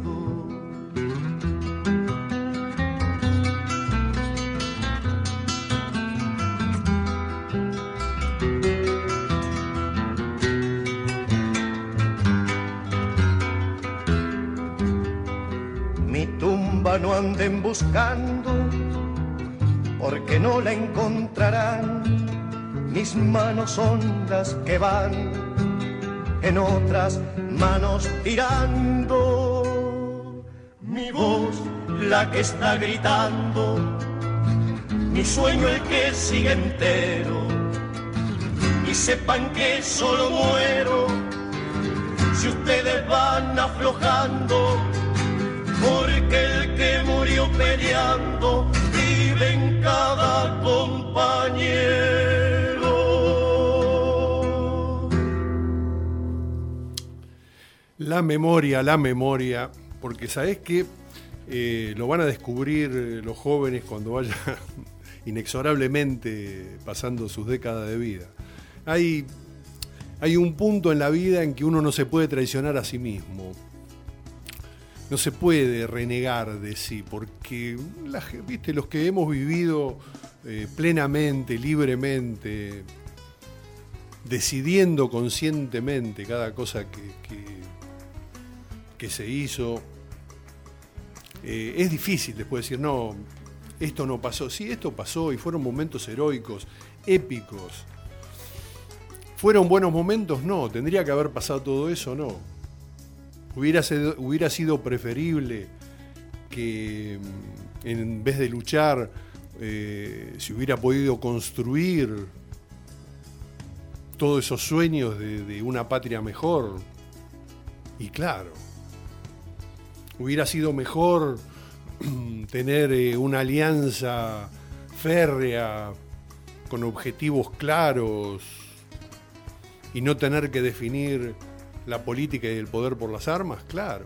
No anden buscando, porque no la encontrarán. Mis manos son las que van en otras manos tirando. Mi voz la que está gritando, mi sueño el que sigue entero. Y sepan que solo muero si ustedes van aflojando, porque el que murió peleando vive en cada compañero. La memoria, porque sabés que lo van a descubrir los jóvenes cuando vayan inexorablemente pasando sus décadas de vida. Hay un punto en la vida en que uno no se puede traicionar a sí mismo. No se puede renegar de sí, porque ¿viste? Los que hemos vivido plenamente, libremente, decidiendo conscientemente cada cosa que se hizo, es difícil después decir, no, esto no pasó. Sí, esto pasó y fueron momentos heroicos, épicos. ¿Fueron buenos momentos? No. ¿Tendría que haber pasado todo eso? No. Hubiera sido preferible que en vez de luchar se hubiera podido construir todos esos sueños de una patria mejor. Y claro, hubiera sido mejor tener una alianza férrea con objetivos claros, y no tener que definir la política y el poder por las armas, claro.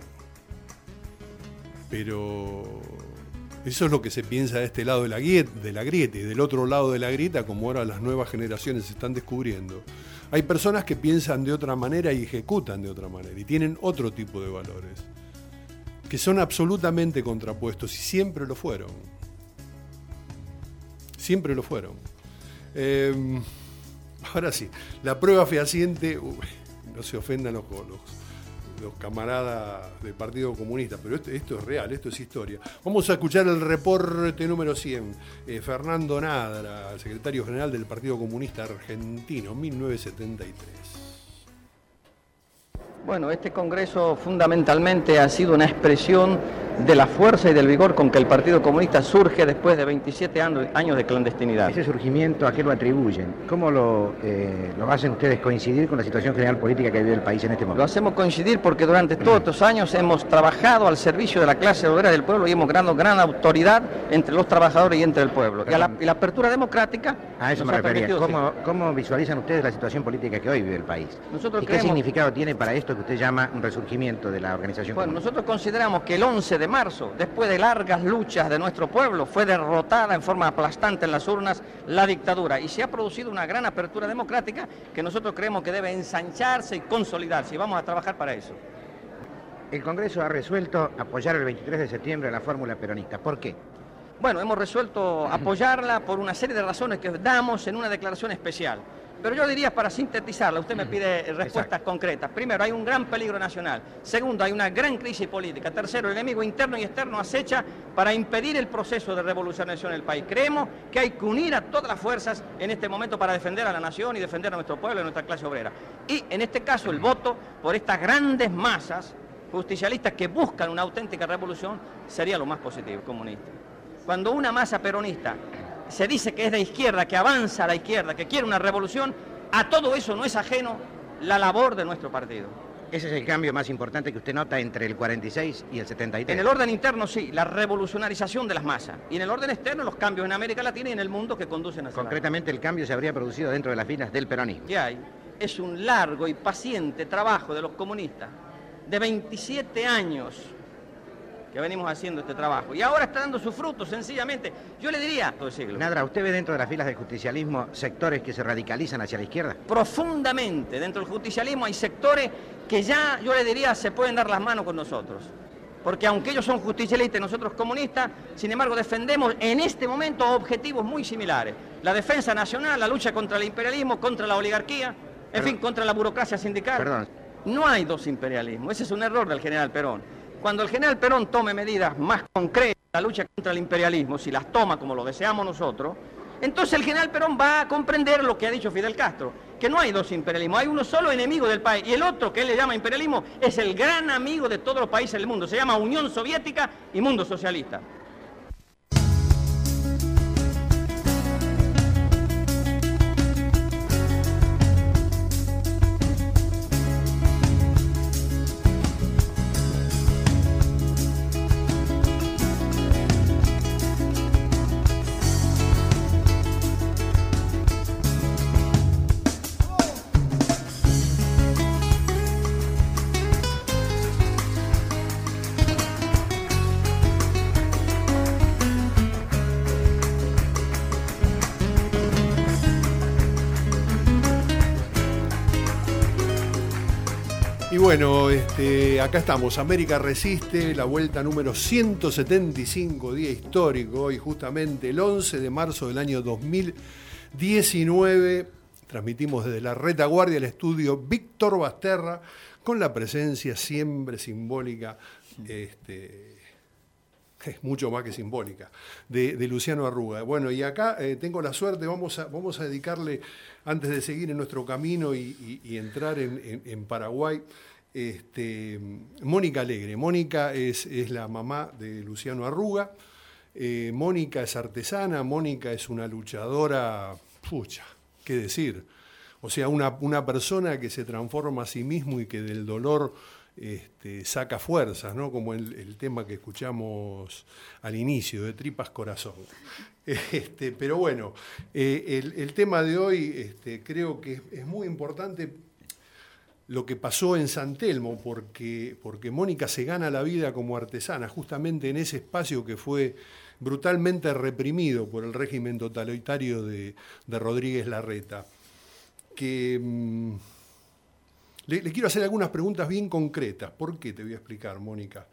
Pero eso es lo que se piensa de este lado de la grieta, y del otro lado de la grieta, como ahora las nuevas generaciones se están descubriendo. Hay personas que piensan de otra manera y ejecutan de otra manera, y tienen otro tipo de valores, que son absolutamente contrapuestos, y siempre lo fueron. Siempre lo fueron. Ahora sí, la prueba fehaciente, no se ofendan los camaradas del Partido Comunista, pero esto es real, esto es historia. Vamos a escuchar el reporte número 100. Fernando Nadra, secretario general del Partido Comunista Argentino, 1973. Bueno, este Congreso fundamentalmente ha sido una expresión de la fuerza y del vigor con que el Partido Comunista surge después de 27 años de clandestinidad. Ese surgimiento, ¿a qué lo atribuyen? ¿Cómo lo hacen ustedes coincidir con la situación general política que vive el país en este momento? Lo hacemos coincidir porque durante todos estos años hemos trabajado al servicio de la clase obrera del pueblo y hemos ganado gran autoridad entre los trabajadores y entre el pueblo. Y la apertura democrática... A eso me refería. ¿Cómo visualizan ustedes la situación política que hoy vive el país? Nosotros ¿Qué significado tiene para esto que usted llama un resurgimiento de la organización comunista? Nosotros consideramos que el 11 de marzo, después de largas luchas de nuestro pueblo, fue derrotada en forma aplastante en las urnas la dictadura y se ha producido una gran apertura democrática que nosotros creemos que debe ensancharse y consolidarse y vamos a trabajar para eso. El Congreso ha resuelto apoyar el 23 de septiembre la fórmula peronista. ¿Por qué? Bueno, hemos resuelto apoyarla por una serie de razones que damos en una declaración especial. Pero yo diría, para sintetizarla, usted me pide respuestas concretas. Primero, hay un gran peligro nacional. Segundo, hay una gran crisis política. Tercero, el enemigo interno y externo acecha para impedir el proceso de revolucionación del país. Creemos que hay que unir a todas las fuerzas en este momento para defender a la nación y defender a nuestro pueblo y a nuestra clase obrera. Y, en este caso, el voto por estas grandes masas justicialistas que buscan una auténtica revolución sería lo más positivo, comunista. Cuando una masa peronista se dice que es de izquierda, que avanza a la izquierda, que quiere una revolución, a todo eso no es ajeno la labor de nuestro partido. ¿Ese es el cambio más importante que usted nota entre el 46 y el 73? En el orden interno sí, la revolucionarización de las masas. Y en el orden externo los cambios en América Latina y en el mundo que conducen a... Concretamente el cambio se habría producido dentro de las filas del peronismo. ¿Qué hay? Es un largo y paciente trabajo de los comunistas, de 27 años que venimos haciendo este trabajo. Y ahora está dando sus frutos, sencillamente. Yo le diría... todo el siglo. Nadra, ¿usted ve dentro de las filas del justicialismo sectores que se radicalizan hacia la izquierda? Profundamente. Dentro del justicialismo hay sectores que ya, yo le diría, se pueden dar las manos con nosotros. Porque aunque ellos son justicialistas y nosotros comunistas, sin embargo defendemos en este momento objetivos muy similares. La defensa nacional, la lucha contra el imperialismo, contra la oligarquía, en fin, contra la burocracia sindical. Perdón. No hay dos imperialismos. Ese es un error del general Perón. Cuando el general Perón tome medidas más concretas en la lucha contra el imperialismo, si las toma como lo deseamos nosotros, entonces el general Perón va a comprender lo que ha dicho Fidel Castro, que no hay dos imperialismos, hay uno solo enemigo del país, y el otro, que él le llama imperialismo, es el gran amigo de todos los países del mundo, se llama Unión Soviética y mundo socialista. Y bueno, acá estamos, América Resiste, la vuelta número 175, día histórico, y justamente el 11 de marzo del año 2019 transmitimos desde la retaguardia del estudio Víctor Basterra, con la presencia siempre simbólica, es mucho más que simbólica, de Luciano Arruga. Bueno, y acá tengo la suerte, vamos a dedicarle, antes de seguir en nuestro camino y entrar en Paraguay, Mónica Alegre. Mónica es la mamá de Luciano Arruga. Mónica es artesana, Mónica es una luchadora, pucha, qué decir. O sea, una persona que se transforma a sí mismo y que del dolor saca fuerzas, ¿no? Como el tema que escuchamos al inicio, de Tripas Corazón. Pero bueno, el tema de hoy creo que es muy importante lo que pasó en San Telmo, porque Mónica se gana la vida como artesana justamente en ese espacio que fue brutalmente reprimido por el régimen totalitario de Rodríguez Larreta. Le quiero hacer algunas preguntas bien concretas. ¿Por qué? Te voy a explicar, Mónica.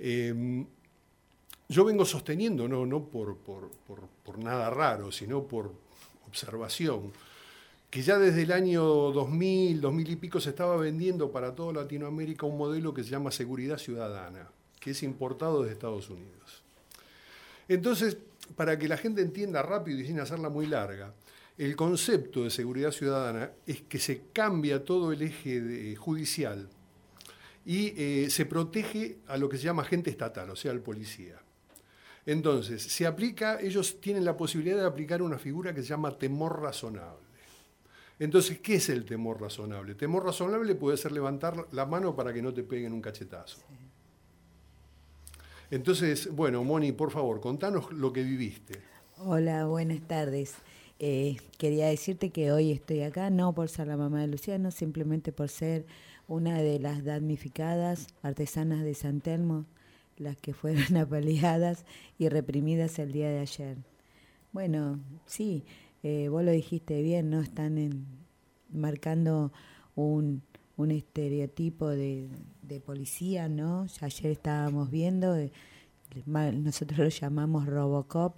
Yo vengo sosteniendo, no por nada raro, sino por observación, que ya desde el año 2000 y pico se estaba vendiendo para toda Latinoamérica un modelo que se llama seguridad ciudadana, que es importado desde Estados Unidos. Entonces, para que la gente entienda rápido y sin hacerla muy larga, el concepto de seguridad ciudadana es que se cambia todo el eje judicial y se protege a lo que se llama agente estatal, o sea, al policía. Entonces, ellos tienen la posibilidad de aplicar una figura que se llama temor razonable. Entonces, ¿qué es el temor razonable? Temor razonable puede ser levantar la mano para que no te peguen un cachetazo. Sí. Entonces, bueno, Moni, por favor, contanos lo que viviste. Hola, buenas tardes. Quería decirte que hoy estoy acá, no por ser la mamá de Luciano, simplemente por ser una de las damnificadas artesanas de San Telmo, las que fueron apaleadas y reprimidas el día de ayer. Bueno, sí, vos lo dijiste bien, ¿no? Están marcando un estereotipo de policía, ¿no? Ayer estábamos viendo, nosotros lo llamamos Robocop,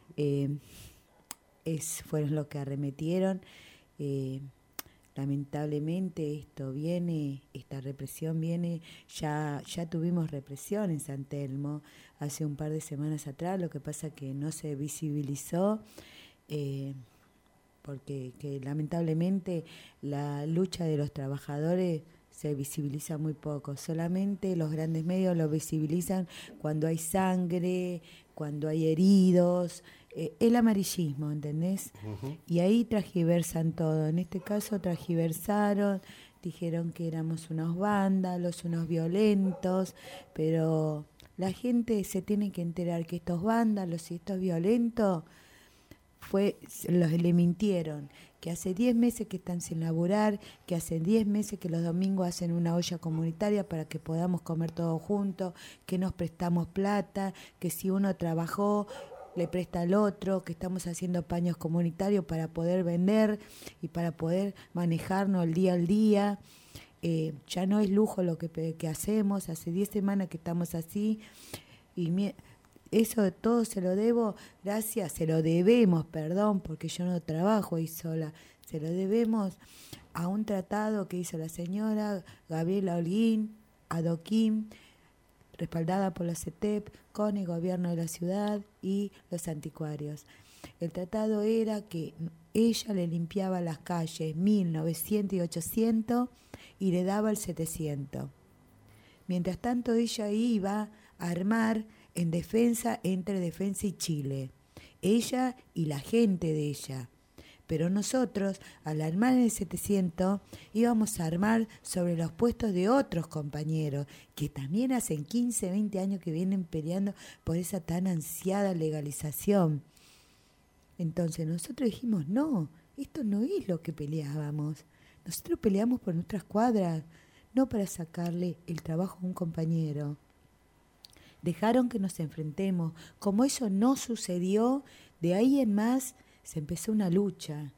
fueron los que arremetieron. Lamentablemente esta represión viene, ya tuvimos represión en San Telmo hace un par de semanas atrás, lo que pasa que no se visibilizó, porque lamentablemente la lucha de los trabajadores se visibiliza muy poco, solamente los grandes medios lo visibilizan cuando hay sangre, cuando hay heridos, el amarillismo, ¿entendés? Uh-huh. Y ahí transgiversan todo, en este caso transgiversaron, dijeron que éramos unos vándalos, unos violentos, pero la gente se tiene que enterar que estos vándalos y estos violentos le mintieron, que hace 10 meses que están sin laburar, que hace 10 meses que los domingos hacen una olla comunitaria para que podamos comer todos juntos, que nos prestamos plata, que si uno trabajó le presta al otro, que estamos haciendo paños comunitarios para poder vender y para poder manejarnos el día al día. Ya no es lujo lo que hacemos, hace 10 semanas que estamos así, y eso todo se lo debemos, porque yo no trabajo ahí sola, se lo debemos a un tratado que hizo la señora Gabriela Holguín, Adoquín, respaldada por la CETEP, con el gobierno de la ciudad y los anticuarios. El tratado era que ella le limpiaba las calles 1900 y 800 y le daba el 700. Mientras tanto ella iba a armar en defensa, entre Defensa y Chile, ella y la gente de ella. Pero nosotros, al armar en el 700, íbamos a armar sobre los puestos de otros compañeros, que también hacen 15, 20 años que vienen peleando por esa tan ansiada legalización. Entonces nosotros dijimos, no, esto no es lo que peleábamos. Nosotros peleamos por nuestras cuadras, no para sacarle el trabajo a un compañero. Dejaron que nos enfrentemos. Como eso no sucedió, de ahí en más se empezó una lucha.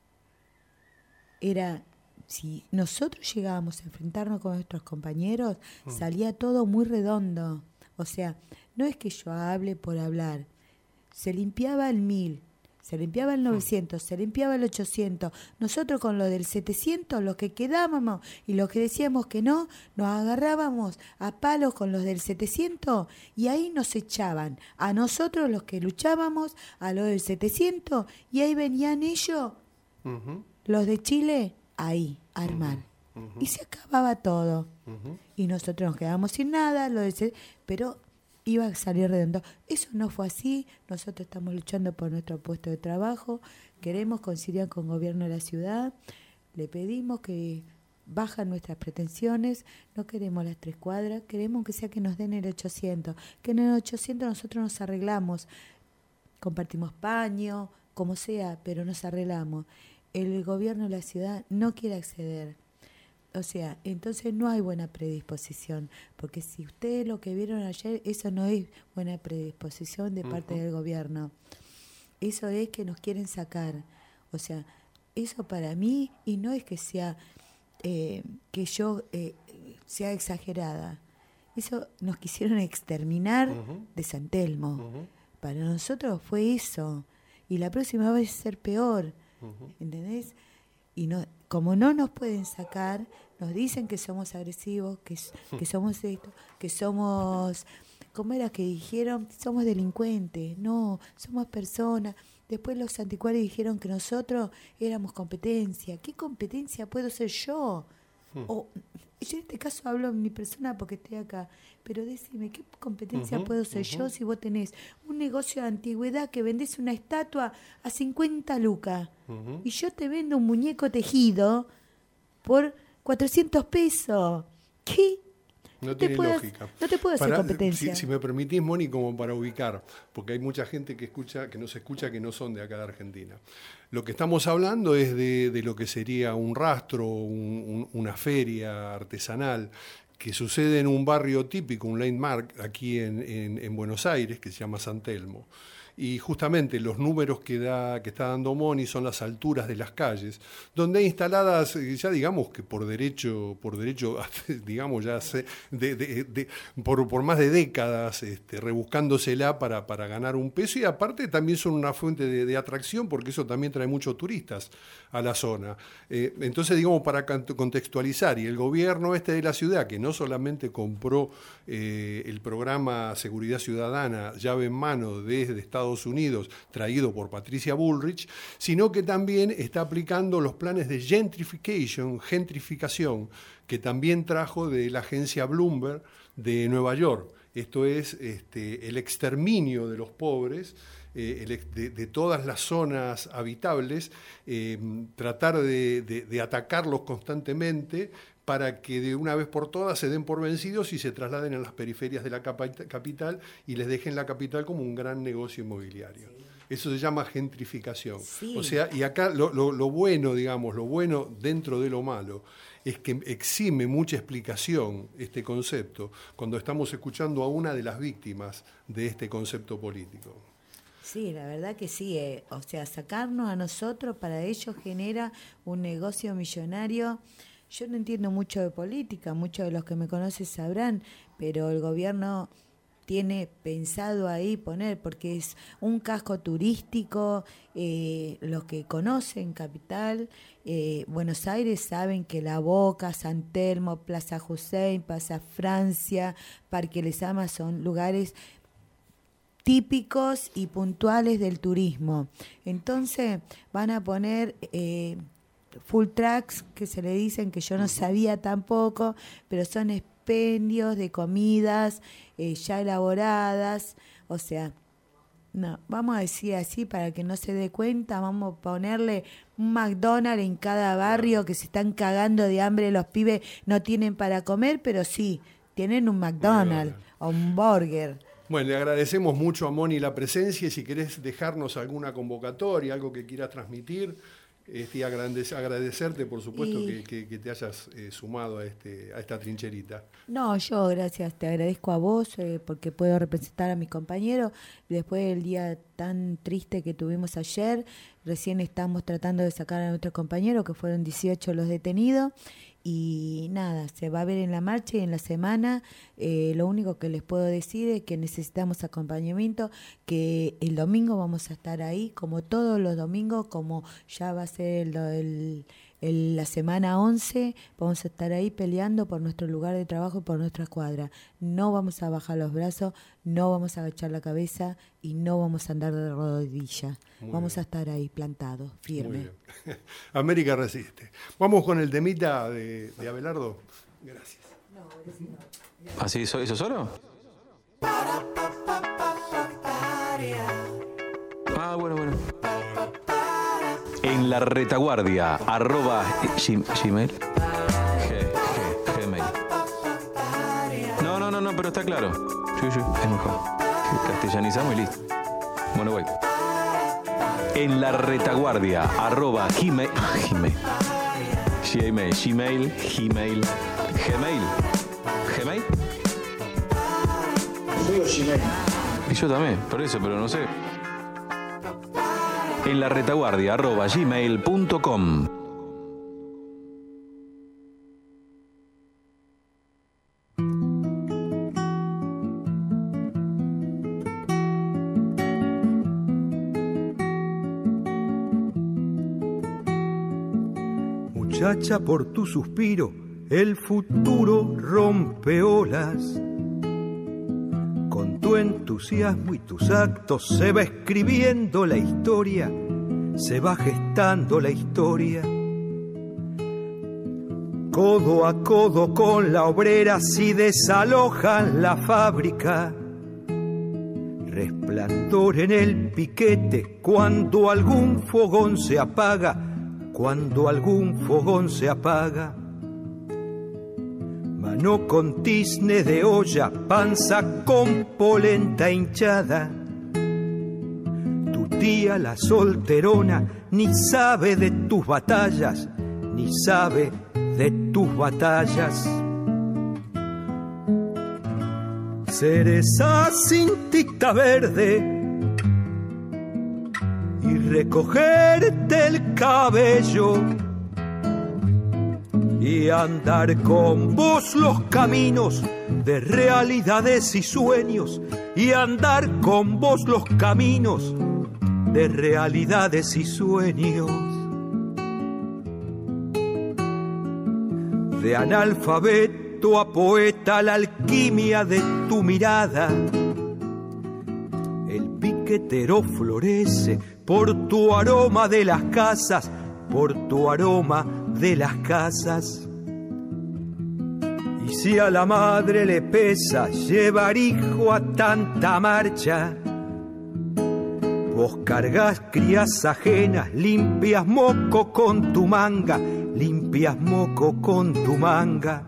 Si nosotros llegábamos a enfrentarnos con nuestros compañeros, salía todo muy redondo. O sea, no es que yo hable por hablar. Se limpiaba el 1000, se limpiaba el 900, se limpiaba el 800. Nosotros con lo del 700, los que quedábamos y los que decíamos que no, nos agarrábamos a palos con los del 700 y ahí nos echaban a nosotros los que luchábamos, a los del 700, y ahí venían ellos, los de Chile, ahí a armar. Y se acababa todo. Y nosotros nos quedamos sin nada, pero iba a salir redondo. Eso no fue así. Nosotros estamos luchando por nuestro puesto de trabajo, queremos conciliar con el gobierno de la ciudad, le pedimos que bajan nuestras pretensiones, no queremos las 3 cuadras, queremos que sea que nos den el 800, que en el 800 nosotros nos arreglamos, compartimos paño, como sea, pero nos arreglamos. El gobierno de la ciudad no quiere acceder. O sea, entonces no hay buena predisposición, porque si ustedes lo que vieron ayer, eso no es buena predisposición de parte del gobierno. Eso es que nos quieren sacar. O sea, eso para mí, y no es que sea que yo sea exagerada. Eso nos quisieron exterminar de San Telmo. Para nosotros fue eso. Y la próxima vez va a ser peor. ¿Entendés? Y no, como no nos pueden sacar, nos dicen que somos agresivos, que somos esto, que somos, ¿cómo era que dijeron? Somos delincuentes. No, somos personas. Después los anticuarios dijeron que nosotros éramos competencia. ¿Qué competencia puedo ser yo? O, yo en este caso hablo en mi persona porque estoy acá, pero decime, ¿qué competencia puedo ser yo si vos tenés un negocio de antigüedad que vendés una estatua a 50 lucas y yo te vendo un muñeco tejido por 400 pesos? ¿Qué? No tiene lógica. No te puedo hacer competencia. Si me permitís, Moni, como para ubicar, porque hay mucha gente que nos escucha que no son de acá de Argentina. Lo que estamos hablando es de lo que sería un rastro, una feria artesanal que sucede en un barrio típico, un landmark aquí en Buenos Aires, que se llama San Telmo. Y justamente los números que está dando Moni son las alturas de las calles, donde hay instaladas, ya digamos que por derecho, digamos ya por más de décadas, rebuscándosela para ganar un peso, y aparte también son una fuente de atracción, porque eso también trae muchos turistas a la zona. Entonces, digamos, para contextualizar, y el gobierno de la ciudad, que no solamente compró el programa Seguridad Ciudadana, llave en mano desde Estados Unidos, traído por Patricia Bullrich, sino que también está aplicando los planes de gentrificación, que también trajo de la agencia Bloomberg de Nueva York. Esto es el exterminio de los pobres, de todas las zonas habitables, tratar de atacarlos constantemente para que de una vez por todas se den por vencidos y se trasladen a las periferias de la capital y les dejen la capital como un gran negocio inmobiliario. Sí. Eso se llama gentrificación. Sí. O sea, y acá lo bueno, digamos, lo bueno dentro de lo malo, es que exime mucha explicación este concepto cuando estamos escuchando a una de las víctimas de este concepto político. Sí, la verdad que sí. O sea, sacarnos a nosotros, para ellos genera un negocio millonario. Yo no entiendo mucho de política, muchos de los que me conocen sabrán, pero el gobierno tiene pensado ahí poner, porque es un casco turístico, los que conocen Capital, Buenos Aires saben que La Boca, San Telmo, Plaza Hussein, Plaza Francia, Parque Lezama son lugares típicos y puntuales del turismo. Entonces van a poner full tracks, que se le dicen, que yo no sabía tampoco, pero son expendios de comidas ya elaboradas. O sea, no, vamos a decir así para que no se dé cuenta, vamos a ponerle un McDonald's en cada barrio, que se están cagando de hambre, los pibes no tienen para comer, pero sí, tienen un McDonald's o un burger. Bueno, le agradecemos mucho a Moni la presencia, y si querés dejarnos alguna convocatoria, algo que quieras transmitir, y agradecerte, por supuesto, que te hayas sumado a esta trincherita. No, yo gracias, te agradezco a vos porque puedo representar a mis compañeros. Después del día tan triste que tuvimos ayer, recién estamos tratando de sacar a nuestros compañeros, que fueron 18 los detenidos. Y nada, se va a ver en la marcha y en la semana. Lo único que les puedo decir es que necesitamos acompañamiento, que el domingo vamos a estar ahí, como todos los domingos, como ya va a ser la semana 11, vamos a estar ahí peleando por nuestro lugar de trabajo y por nuestra escuadra. No vamos a bajar los brazos, no vamos a agachar la cabeza y no vamos a andar de rodillas. Vamos a estar ahí plantados, firmes. América resiste. Vamos con el temita de Abelardo. Gracias. ¿Así eso solo? Ah, bueno. En la retaguardia, @gmail. Gmail. No, pero está claro. Sí, es mejor. Castellanizamos y listo. Bueno, voy. En la retaguardia, @gmail. Gmail. Soy Gmail. Y yo también, por eso, pero no sé. En la retaguardia @gmail.com. Muchacha, por tu suspiro, el futuro rompe olas. Con tu entusiasmo y tus actos se va escribiendo la historia, se va gestando la historia. Codo a codo con la obrera si desalojan la fábrica. Resplandor en el piquete cuando algún fogón se apaga. Cuando algún fogón se apaga, mano con tizne de olla, panza con polenta hinchada. Tu tía la solterona ni sabe de tus batallas, ni sabe de tus batallas. Cereza cintita verde y recogerte el cabello y andar con vos los caminos de realidades y sueños, y andar con vos los caminos de realidades y sueños. De analfabeto a poeta, la alquimia de tu mirada. El piquetero florece por tu aroma de las casas, por tu aroma de las casas. Y si a la madre le pesa llevar hijo a tanta marcha, vos cargas crías ajenas, limpias moco con tu manga, limpias moco con tu manga.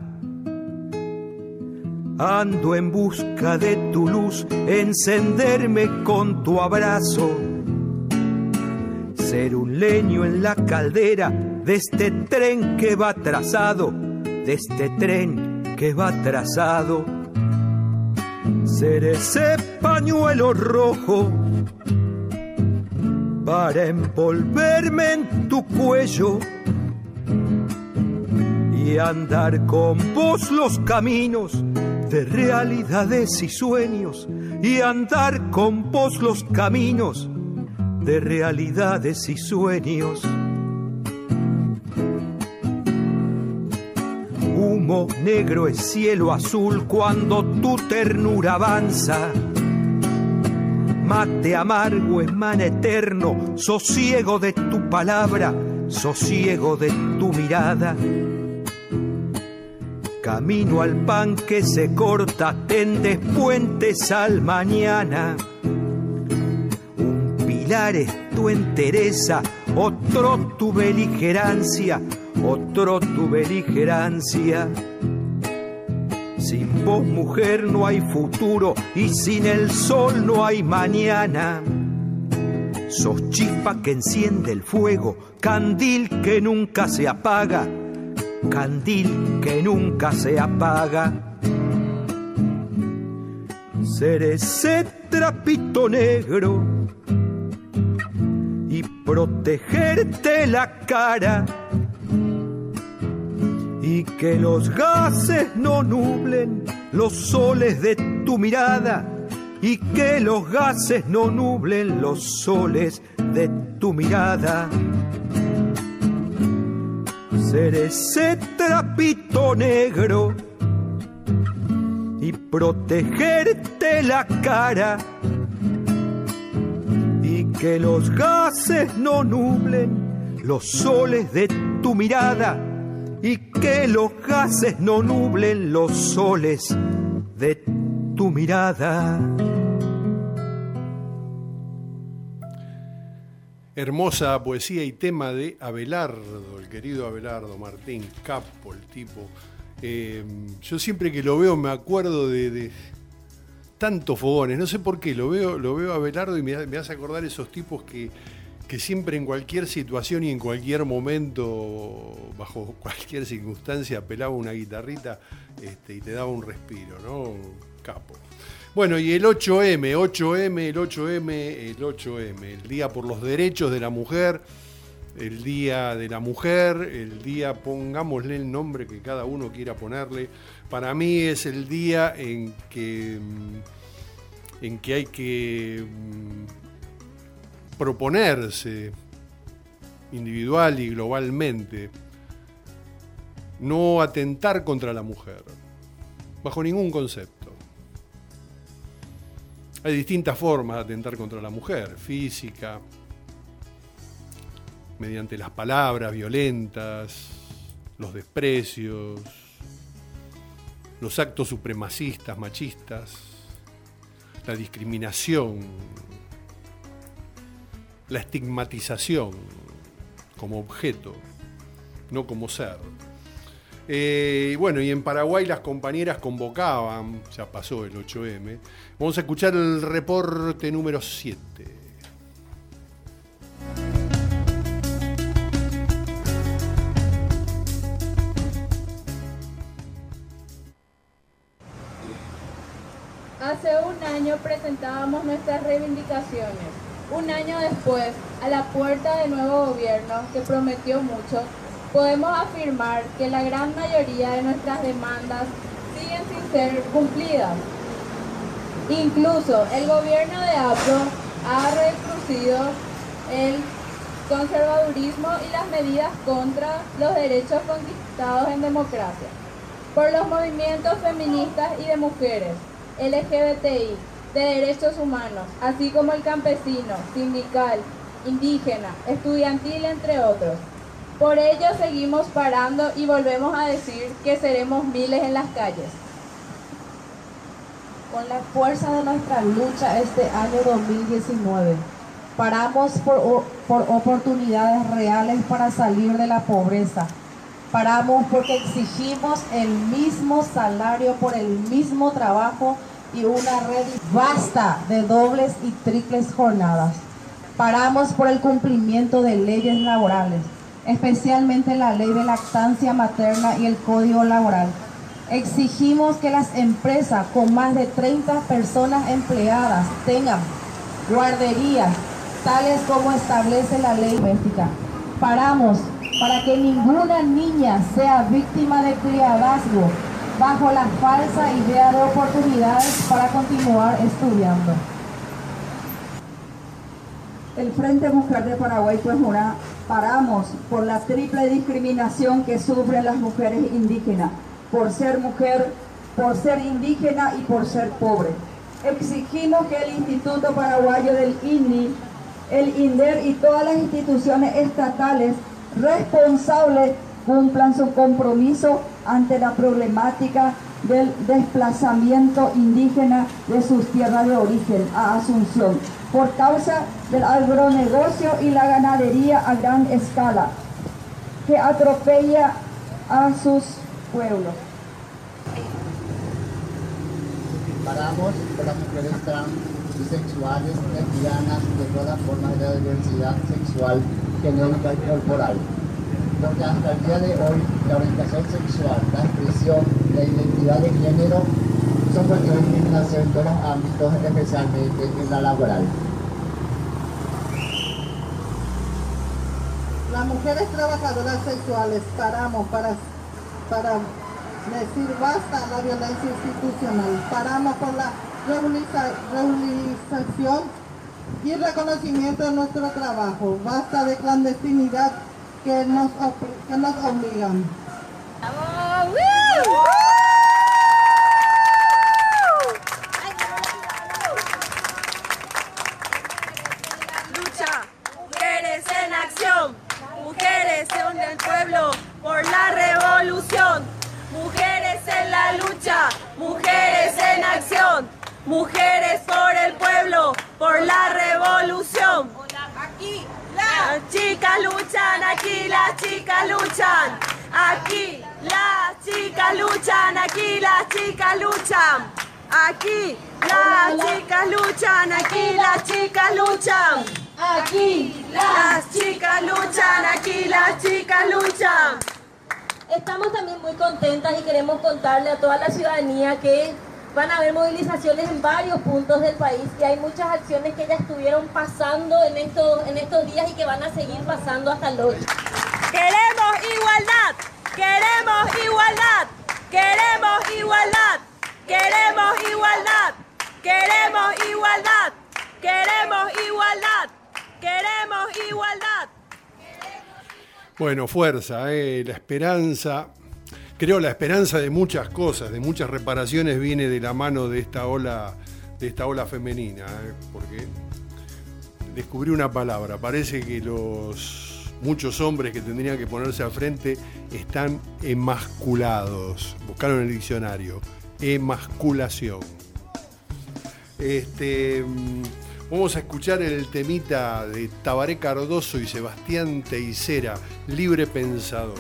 Ando en busca de tu luz, encenderme con tu abrazo, ser un leño en la caldera de este tren que va trazado, de este tren que va trazado. Ser ese pañuelo rojo para envolverme en tu cuello y andar con vos los caminos de realidades y sueños, y andar con vos los caminos de realidades y sueños. Humo negro es cielo azul cuando tu ternura avanza. Mate amargo es man eterno, sosiego de tu palabra, sosiego de tu mirada. Camino al pan que se corta, tendes puentes al mañana. Un pilar es tu entereza, otro tu beligerancia, otro tu beligerancia. Sin vos, mujer, no hay futuro, y sin el sol no hay mañana. Sos chispa que enciende el fuego, candil que nunca se apaga, candil que nunca se apaga. Ser ese trapito negro y protegerte la cara, y que los gases no nublen los soles de tu mirada, y que los gases no nublen los soles de tu mirada. Ser ese trapito negro y protegerte la cara, y que los gases no nublen los soles de tu mirada, y que los gases no nublen los soles de tu mirada. Hermosa poesía y tema de Abelardo, el querido Abelardo Martín Capo, el tipo. Yo siempre que lo veo me acuerdo de tantos fogones, no sé por qué, lo veo a Abelardo y me hace acordar esos tipos que que siempre en cualquier situación y en cualquier momento, bajo cualquier circunstancia, pelaba una guitarrita y te daba un respiro, ¿no? Capo. Bueno, y el 8M, el Día por los Derechos de la Mujer, el Día de la Mujer, el día, pongámosle el nombre que cada uno quiera ponerle. Para mí es el día en que hay que proponerse individual y globalmente no atentar contra la mujer, bajo ningún concepto. Hay distintas formas de atentar contra la mujer: física, mediante las palabras violentas, los desprecios, los actos supremacistas, machistas, la discriminación, la estigmatización como objeto, no como ser. Bueno, y en Paraguay las compañeras convocaban, ya pasó el 8M. Vamos a escuchar el reporte número 7. Hace un año presentábamos nuestras reivindicaciones. Un año después, a la puerta del nuevo gobierno, que prometió mucho, podemos afirmar que la gran mayoría de nuestras demandas siguen sin ser cumplidas. Incluso el gobierno de APRO ha reducido el conservadurismo y las medidas contra los derechos conquistados en democracia por los movimientos feministas y de mujeres, LGBTI, de derechos humanos, así como el campesino, sindical, indígena, estudiantil, entre otros. Por ello seguimos parando y volvemos a decir que seremos miles en las calles. Con la fuerza de nuestra lucha este año 2019, paramos por oportunidades reales para salir de la pobreza. Paramos porque exigimos el mismo salario por el mismo trabajo y una red basta de dobles y triples jornadas. Paramos por el cumplimiento de leyes laborales, especialmente la ley de lactancia materna y el Código Laboral. Exigimos que las empresas con más de 30 personas empleadas tengan guarderías, tales como establece la ley doméstica. Paramos para que ninguna niña sea víctima de criadazgo bajo la falsa idea de oportunidades para continuar estudiando. El Frente Mujer de Paraguay Puemurá paramos por la triple discriminación que sufren las mujeres indígenas, por ser mujer, por ser indígena y por ser pobre. Exigimos que el Instituto Paraguayo del INDI, el INDER y todas las instituciones estatales responsables cumplan su compromiso ante la problemática del desplazamiento indígena de sus tierras de origen a Asunción, por causa del agronegocio y la ganadería a gran escala, que atropella a sus pueblos. Paramos por las mujeres trans, bisexuales, lesbianas, de todas formas de la diversidad sexual, genérica y corporal. Porque hasta el día de hoy, la orientación sexual, la expresión, la identidad de género son cuestiones de discriminación en todos los ámbitos, especialmente en la laboral. Las mujeres trabajadoras sexuales paramos para decir basta a la violencia institucional. Paramos por la regularización y reconocimiento de nuestro trabajo. Basta de clandestinidad que nos obligan. Lucha, mujeres en acción, mujeres son del pueblo por la revolución, mujeres en la lucha, mujeres en acción, mujeres por el pueblo por la revolución. Aquí las chicas luchan, aquí las chicas luchan, aquí las chicas luchan, aquí las chicas luchan, aquí las chicas luchan, aquí las chicas luchan. Aquí las chicas luchan, aquí las chicas luchan. Estamos también muy contentas y queremos contarle a toda la ciudadanía que van a haber movilizaciones en varios puntos del país y hay muchas acciones que ya estuvieron pasando en estos días y que van a seguir pasando hasta el 8. Queremos igualdad, queremos igualdad, queremos igualdad, queremos igualdad, queremos igualdad, queremos igualdad, queremos igualdad. Bueno, fuerza, la esperanza. Creo la esperanza de muchas cosas, de muchas reparaciones, viene de la mano de esta ola femenina, porque descubrí una palabra. Parece que muchos hombres que tendrían que ponerse al frente están emasculados. Buscaron en el diccionario. Emasculación. Vamos a escuchar el temita de Tabaré Cardoso y Sebastián Teisera, Libre Pensador.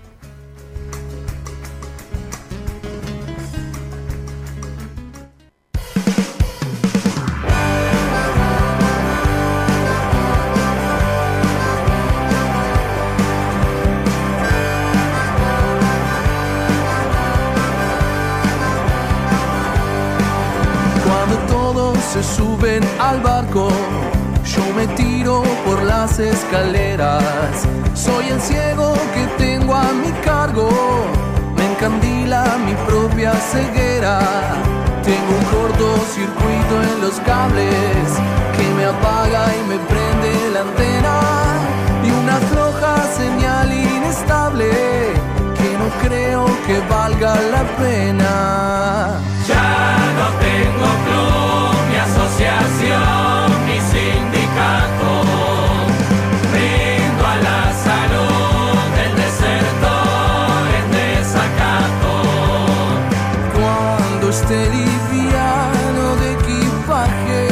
Se suben al barco, yo me tiro por las escaleras. Soy el ciego que tengo a mi cargo, me encandila mi propia ceguera. Tengo un cortocircuito en los cables que me apaga y me prende la antena. Y una floja señal inestable que no creo que valga la pena. Ya no tengo club, ni asociación, ni sindicato. Brindo a la salud del desertor en desacato. Cuando esté liviano de equipaje,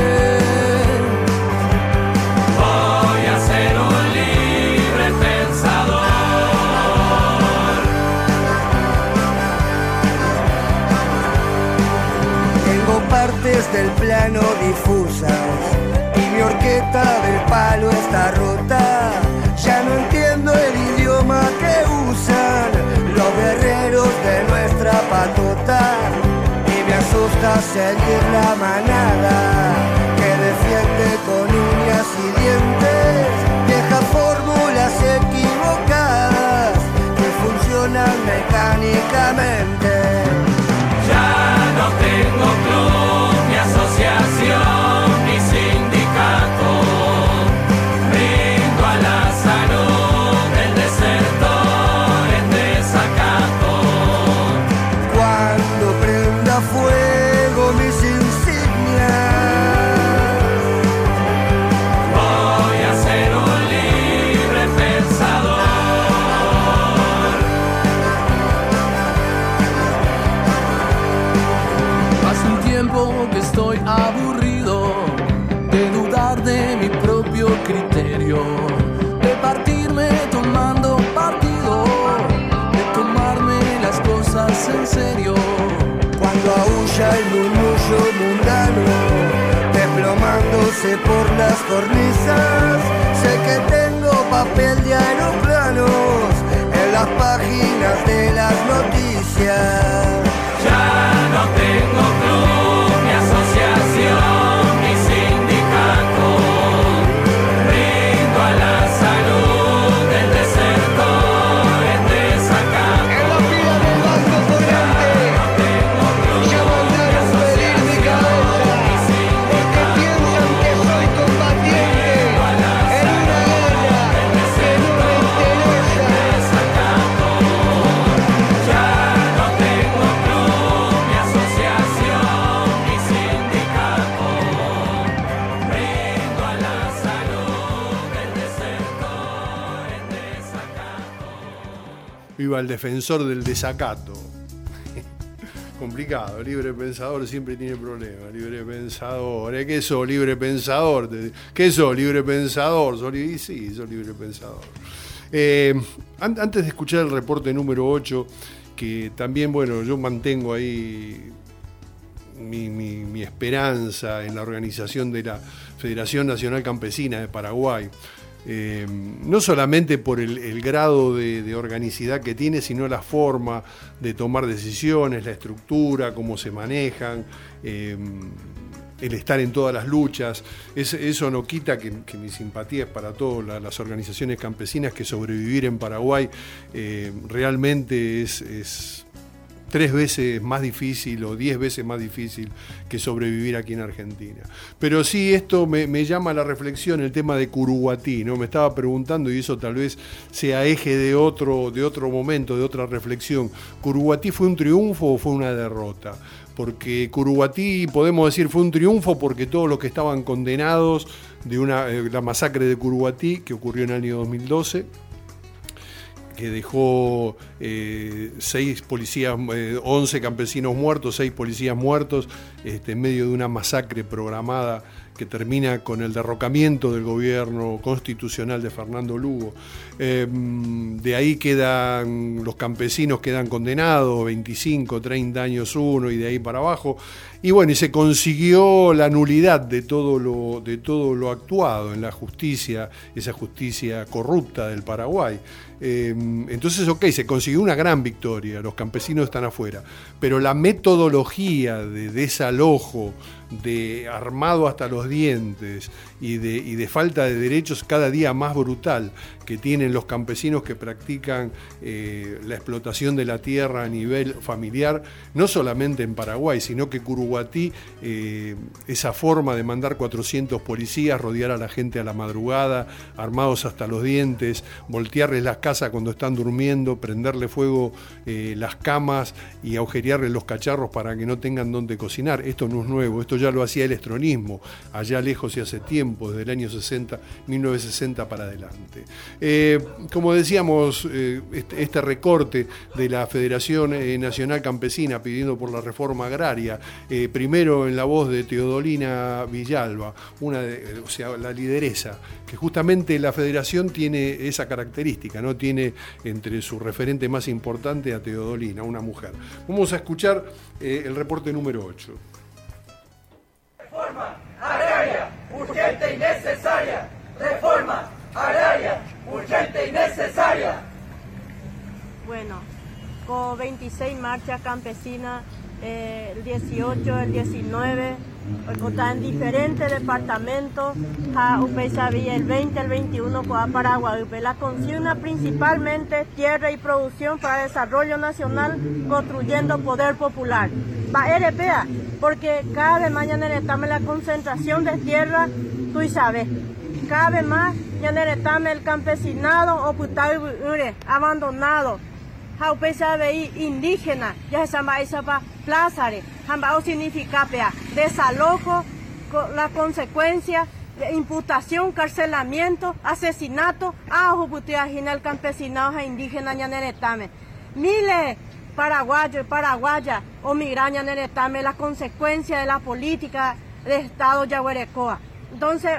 voy a ser un libre pensador. Partes del plano difusas y mi horqueta del palo está rota. Ya no entiendo el idioma que usan los guerreros de nuestra patota y me asusta seguir la manada que defiende con uñas y dientes viejas fórmulas equivocadas que funcionan mecánicamente. Ya no tengo club, ni asociación, ni sindicato. Brindo a la salud del desertor en desacato. Cuando prenda fuego mis insignias, voy a ser un libre pensador. Que estoy aburrido de dudar de mi propio criterio, de partirme tomando partido, de tomarme las cosas en serio. Cuando aúlla el murmullo mundano, desplomándose por las cornisas, sé que tengo papel de aeroplanos en las páginas de las noticias. Ya no tengo club, ni asociación, ni sindicato. Brindo a la salud del desertor en desacato. En la fila del banco corriente ya mandaron pedir mi cabeza porque piensan que soy combatiente en una guerra que no me interesa. Ya no tengo club, ni asociación, ni sindicato. Brindo a la salud del desertor en desacato. Viva el defensor del desacato. Complicado, libre pensador siempre tiene problemas. Libre pensador, ¿qué sos libre pensador? ¿Qué sos libre pensador? Sí, sos libre pensador. Antes de escuchar el reporte número 8, que también, bueno, yo mantengo ahí mi esperanza en la organización de la Federación Nacional Campesina de Paraguay. No solamente por el grado de organicidad que tiene, sino la forma de tomar decisiones, la estructura, cómo se manejan, el estar en todas las luchas. Eso no quita que mi simpatía es para todas las organizaciones campesinas, que sobrevivir en Paraguay realmente es 3 veces más difícil o 10 veces más difícil que sobrevivir aquí en Argentina. Pero sí, esto me llama a la reflexión el tema de Curuguatí, ¿no? Me estaba preguntando, y eso tal vez sea eje de otro momento, de otra reflexión. ¿Curuguatí fue un triunfo o fue una derrota? Porque Curuguatí, podemos decir, fue un triunfo porque todos los que estaban condenados de la masacre de Curuguatí, que ocurrió en el año 2012, que dejó 6 policías, 11 campesinos muertos, 6 policías muertos, en medio de una masacre programada que termina con el derrocamiento del gobierno constitucional de Fernando Lugo. De ahí los campesinos quedan condenados, 25, 30 años uno, y de ahí para abajo. Y bueno, y se consiguió la nulidad de todo lo actuado en la justicia, esa justicia corrupta del Paraguay. Entonces, se consiguió una gran victoria, los campesinos están afuera, pero la metodología de desalojo, de armado hasta los dientes y de falta de derechos cada día más brutal que tienen los campesinos que practican la explotación de la tierra a nivel familiar, no solamente en Paraguay, sino que Curuguatí, esa forma de mandar 400 policías, rodear a la gente a la madrugada, armados hasta los dientes, voltearles las casas cuando están durmiendo, prenderle fuego las camas y agujerearles los cacharros para que no tengan dónde cocinar. Esto no es nuevo, esto ya lo hacía el estronismo, allá lejos y hace tiempo, desde el año 1960 para adelante. Como decíamos, este recorte de la Federación Nacional Campesina pidiendo por la reforma agraria, primero en la voz de Teodolina Villalba, la lideresa, que justamente la Federación tiene esa característica, ¿no? Tiene entre su referente más importante a Teodolina, una mujer. Vamos a escuchar el reporte número 8. Reforma agraria, urgente y necesaria. Reforma agraria, urgente y necesaria. Bueno, con 26 marchas campesinas, el 18, el 19, en diferentes departamentos, el 20, el 21, Paraguay. La consigna principalmente tierra y producción para desarrollo nacional, construyendo poder popular. Porque cada vez más ya necesitamos la concentración de tierra, tú sabes. Cada vez más ya necesitamos el campesinado abandonado. Indígena, ya se llama esa plaza, significa desalojo, la consecuencia de imputación, carcelamiento, asesinato, el campesinado indígena ya necesitamos. Miles paraguayos y paraguayas o migraña necesitamos la consecuencia de la política de Estado Yaguarecoa. Entonces,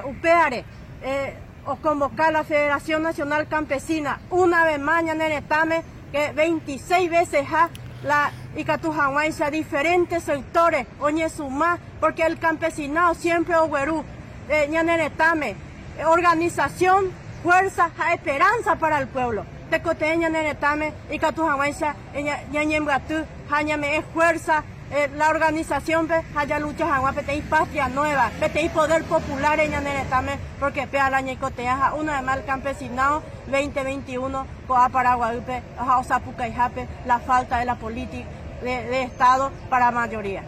o convocar a la Federación Nacional Campesina una vez más ya necesitamos que 26 veces la Icatujahuaysa, diferentes sectores, Oñezumá, porque el campesinado siempre oguerú, ñaneretame, organización, fuerza, esperanza para el pueblo. Tecote ñaneretame, Icatujahuaysa, ñañembatú, jañame es fuerza, la organización haya lucha jagua, petei patria nueva, petei poder popular en ñaneretame, porque pea la ñicotea, una vez más el campesinado 2021, coa Paraguayupe, Osapuca y Jape, la falta de la política de Estado para la mayoría.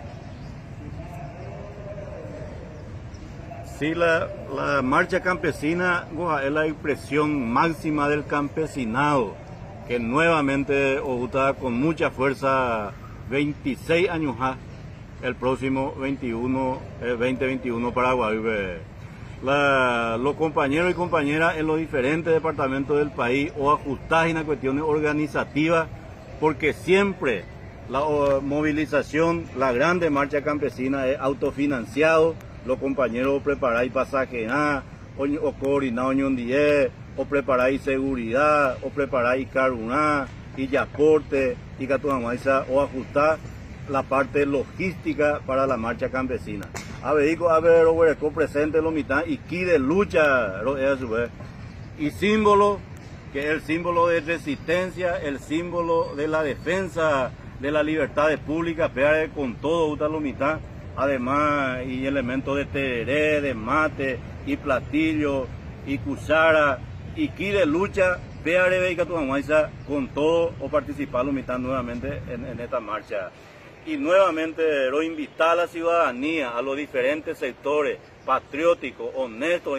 Sí, la marcha campesina es la expresión máxima del campesinado, que nuevamente está con mucha fuerza 26 años el próximo 2021 Paraguay. Los compañeros y compañeras en los diferentes departamentos del país o ajustar en las cuestiones organizativas, porque siempre la movilización, la grande marcha campesina es autofinanciado. Los compañeros preparáis pasaje o coordinado ñondie, o preparáis seguridad, o preparáis caruná y transporte y catuamaisa o ajustar la parte logística para la marcha campesina. Abedico Averco presente lo mitad y aquí de lucha y símbolo, que es el símbolo de resistencia, el símbolo de la defensa de las libertades públicas, con todo lo mitad, además y elementos de tereré, de mate y platillo y cuchara y aquí de lucha, con todo o participar lo mitad nuevamente en esta marcha. Y nuevamente lo invita a la ciudadanía, a los diferentes sectores patrióticos, honestos,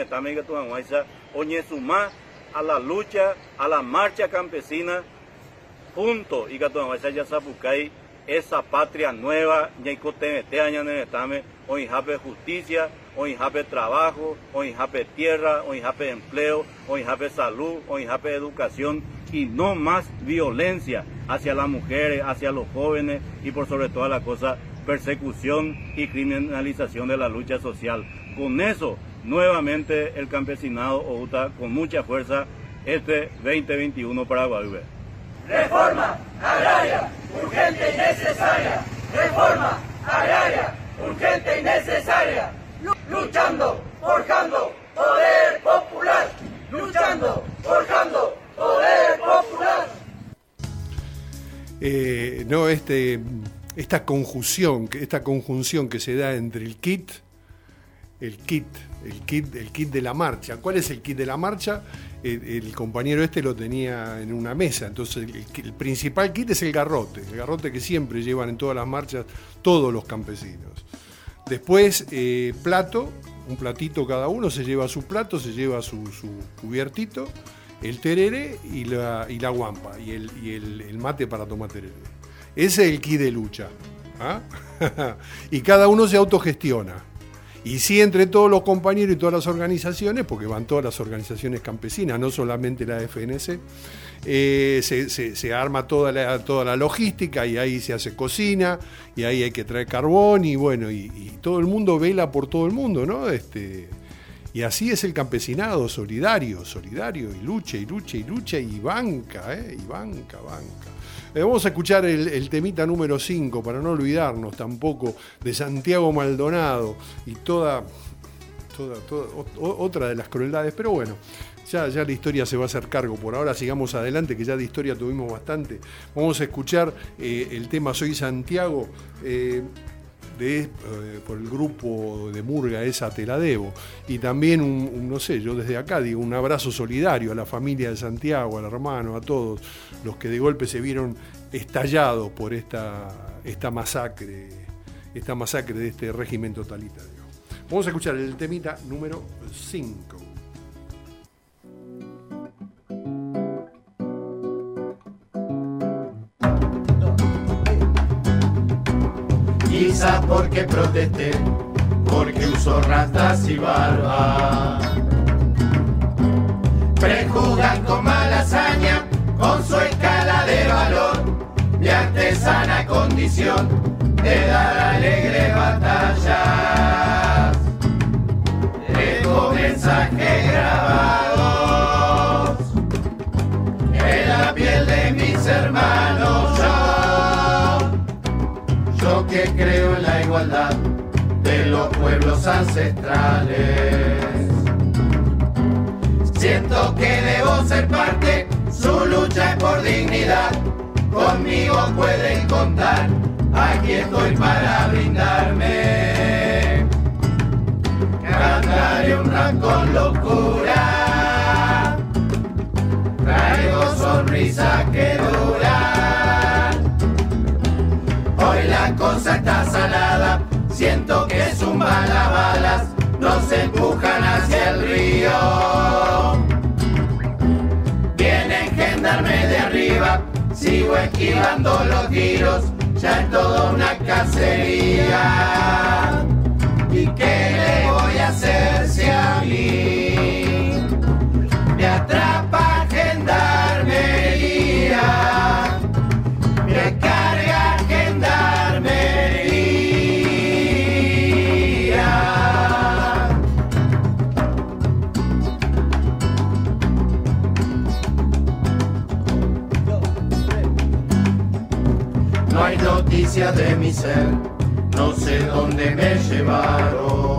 sumar a la lucha, a la marcha campesina, junto y ya sapucay esa patria nueva, hoy jape justicia, hoy jape trabajo, hoy jape tierra, hoy jape empleo, hoy jape salud, hoy jape educación y no más violencia hacia las mujeres, hacia los jóvenes y por sobre todas las cosas, persecución y criminalización de la lucha social. Con eso, nuevamente el campesinado Ojuta con mucha fuerza este 2021 para Guadalupe. Reforma agraria, urgente y necesaria. Reforma agraria, urgente y necesaria. Luchando, forjando, poder popular. Luchando, forjando, poder popular. Esta conjunción que se da entre el kit de la marcha. ¿Cuál es el kit de la marcha? El compañero lo tenía en una mesa, entonces el principal kit es el garrote que siempre llevan en todas las marchas todos los campesinos. Después un platito cada uno, se lleva su plato, se lleva su cubiertito, el tereré y la guampa y el mate para tomar tereré. Ese es el kit de lucha. ¿Ah? Y cada uno se autogestiona. Y sí, entre todos los compañeros y todas las organizaciones, porque van todas las organizaciones campesinas, no solamente la FNC, se arma toda la logística y ahí se hace cocina y ahí hay que traer carbón y bueno, y todo el mundo vela por todo el mundo, ¿no? Y así es el campesinado, solidario y lucha y banca. Vamos a escuchar el temita número 5, para no olvidarnos tampoco de Santiago Maldonado y toda otra de las crueldades, pero bueno, ya la historia se va a hacer cargo. Por ahora sigamos adelante, que ya de historia tuvimos bastante. Vamos a escuchar el tema Soy Santiago, por el grupo de Murga, esa te la debo. Y también no sé, yo desde acá digo un abrazo solidario a la familia de Santiago, al hermano, a todos los que de golpe se vieron estallados por esta masacre de este régimen totalitario. Vamos a escuchar el temita número 5. Quizás porque protesté, porque uso rastas y barba. Prejuzgan con mala hazaña, con su escala de valor, mi artesana condición de dar alegres batallas. Dejo mensajes grabados en la piel de mis hermanos. Yo que creo en la igualdad de los pueblos ancestrales. Siento que debo ser parte, su lucha es por dignidad. Conmigo pueden contar, aquí estoy para brindarme. Cantaré un rap con locura, traigo sonrisa que dura. Hoy la cosa está salada, siento que zumban las balas, nos empujan hacia el río. Vienen gendarmes de arriba, sigo esquivando los tiros, ya es toda una cacería. ¿Y qué le voy a hacer si a mí me atrapa gendarmería? Me carga gendarmería. No hay noticia justicia de mi ser, no sé dónde me llevaron.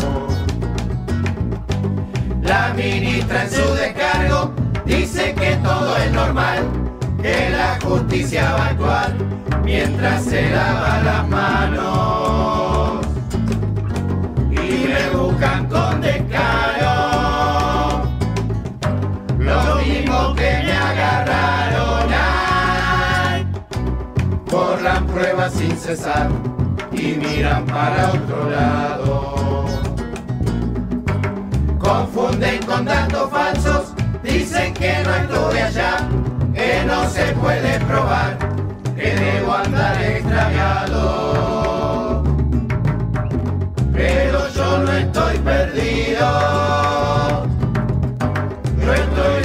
La ministra en su descargo dice que todo es normal, que la justicia va a actuar mientras se lava las manos. Y me buscan con descaro, lo mismo que me agarraron. Ay, borran pruebas sin cesar y miran para otro lado. Confunden con datos falsos, dicen que no estuve allá, que no se puede probar, que debo andar extraviado. Pero yo no estoy perdido, yo estoy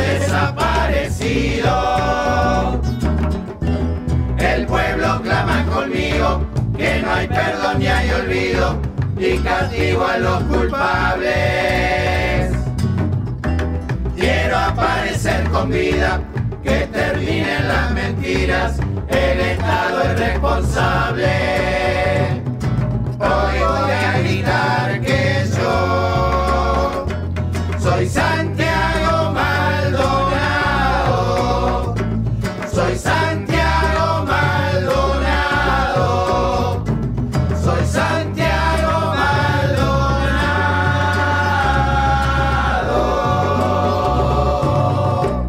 desaparecido. El pueblo clama conmigo, que no hay perdón ni hay olvido, y castigo a los culpables. Quiero aparecer con vida, que terminen las mentiras, el Estado es responsable. Hoy voy a gritar que yo soy Santiago Maldonado, soy Santiago Maldonado, soy Santiago Maldonado.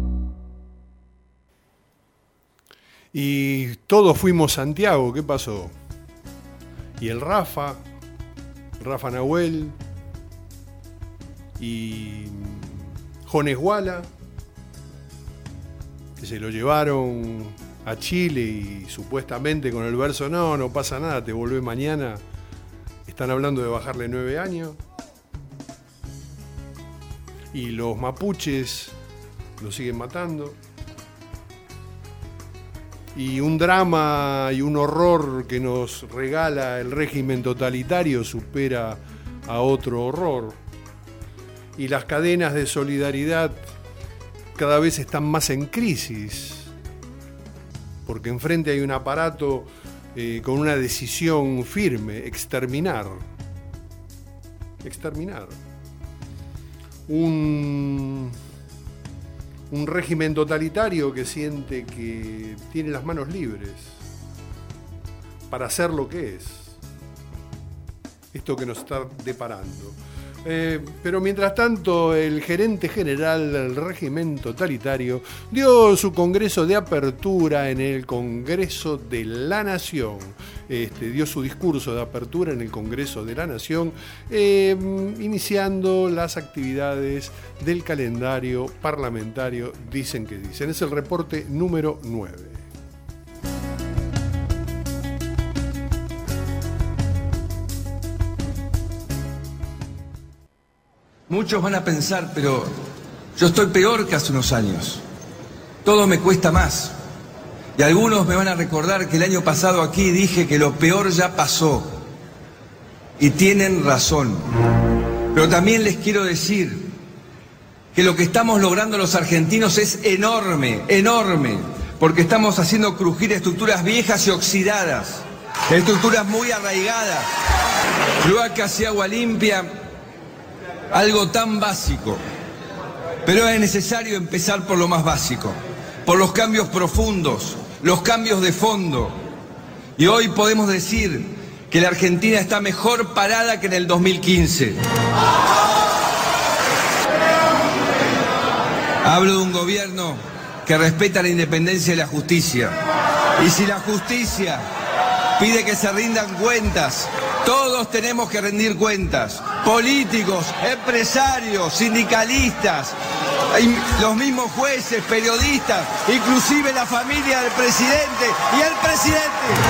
Y todos fuimos Santiago, ¿qué pasó? Y el Rafa Nahuel y Jones Guala, que se lo llevaron a Chile y supuestamente con el verso no pasa nada, te volvés mañana, están hablando de bajarle 9 años. Y los mapuches lo siguen matando. Y un drama y un horror que nos regala el régimen totalitario supera a otro horror. Y las cadenas de solidaridad cada vez están más en crisis, porque enfrente hay un aparato con una decisión firme: exterminar. Un régimen totalitario que siente que tiene las manos libres para hacer lo que es. Esto que nos está deparando. Pero mientras tanto, el gerente general del régimen totalitario dio su congreso de apertura en el Congreso de la Nación. Dio su discurso de apertura en el Congreso de la Nación, iniciando las actividades del calendario parlamentario. Dicen que dicen. Es el reporte número 9. Muchos van a pensar, pero yo estoy peor que hace unos años. Todo me cuesta más. Y algunos me van a recordar que el año pasado aquí dije que lo peor ya pasó. Y tienen razón. Pero también les quiero decir que lo que estamos logrando los argentinos es enorme, enorme. Porque estamos haciendo crujir estructuras viejas y oxidadas. Estructuras muy arraigadas. Cloacas y agua limpia. Algo tan básico, pero es necesario empezar por lo más básico, por los cambios profundos, los cambios de fondo. Y hoy podemos decir que la Argentina está mejor parada que en el 2015. Hablo de un gobierno que respeta la independencia y la justicia. Y si la justicia pide que se rindan cuentas, todos tenemos que rendir cuentas. Políticos, empresarios, sindicalistas, los mismos jueces, periodistas, inclusive la familia del presidente y el presidente.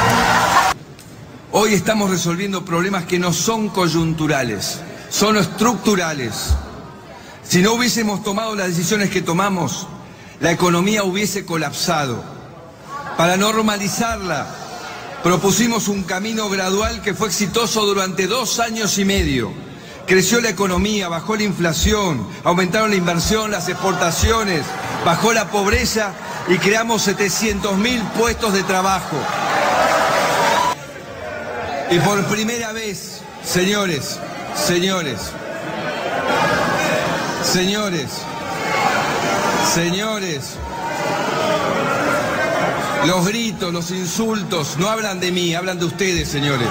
Hoy estamos resolviendo problemas que no son coyunturales, son estructurales. Si no hubiésemos tomado las decisiones que tomamos, la economía hubiese colapsado. Para normalizarla, propusimos un camino gradual que fue exitoso durante 2 años y medio. Creció la economía, bajó la inflación, aumentaron la inversión, las exportaciones, bajó la pobreza y creamos 700.000 puestos de trabajo. Y por primera vez, señores, los gritos, los insultos, no hablan de mí, hablan de ustedes, señores.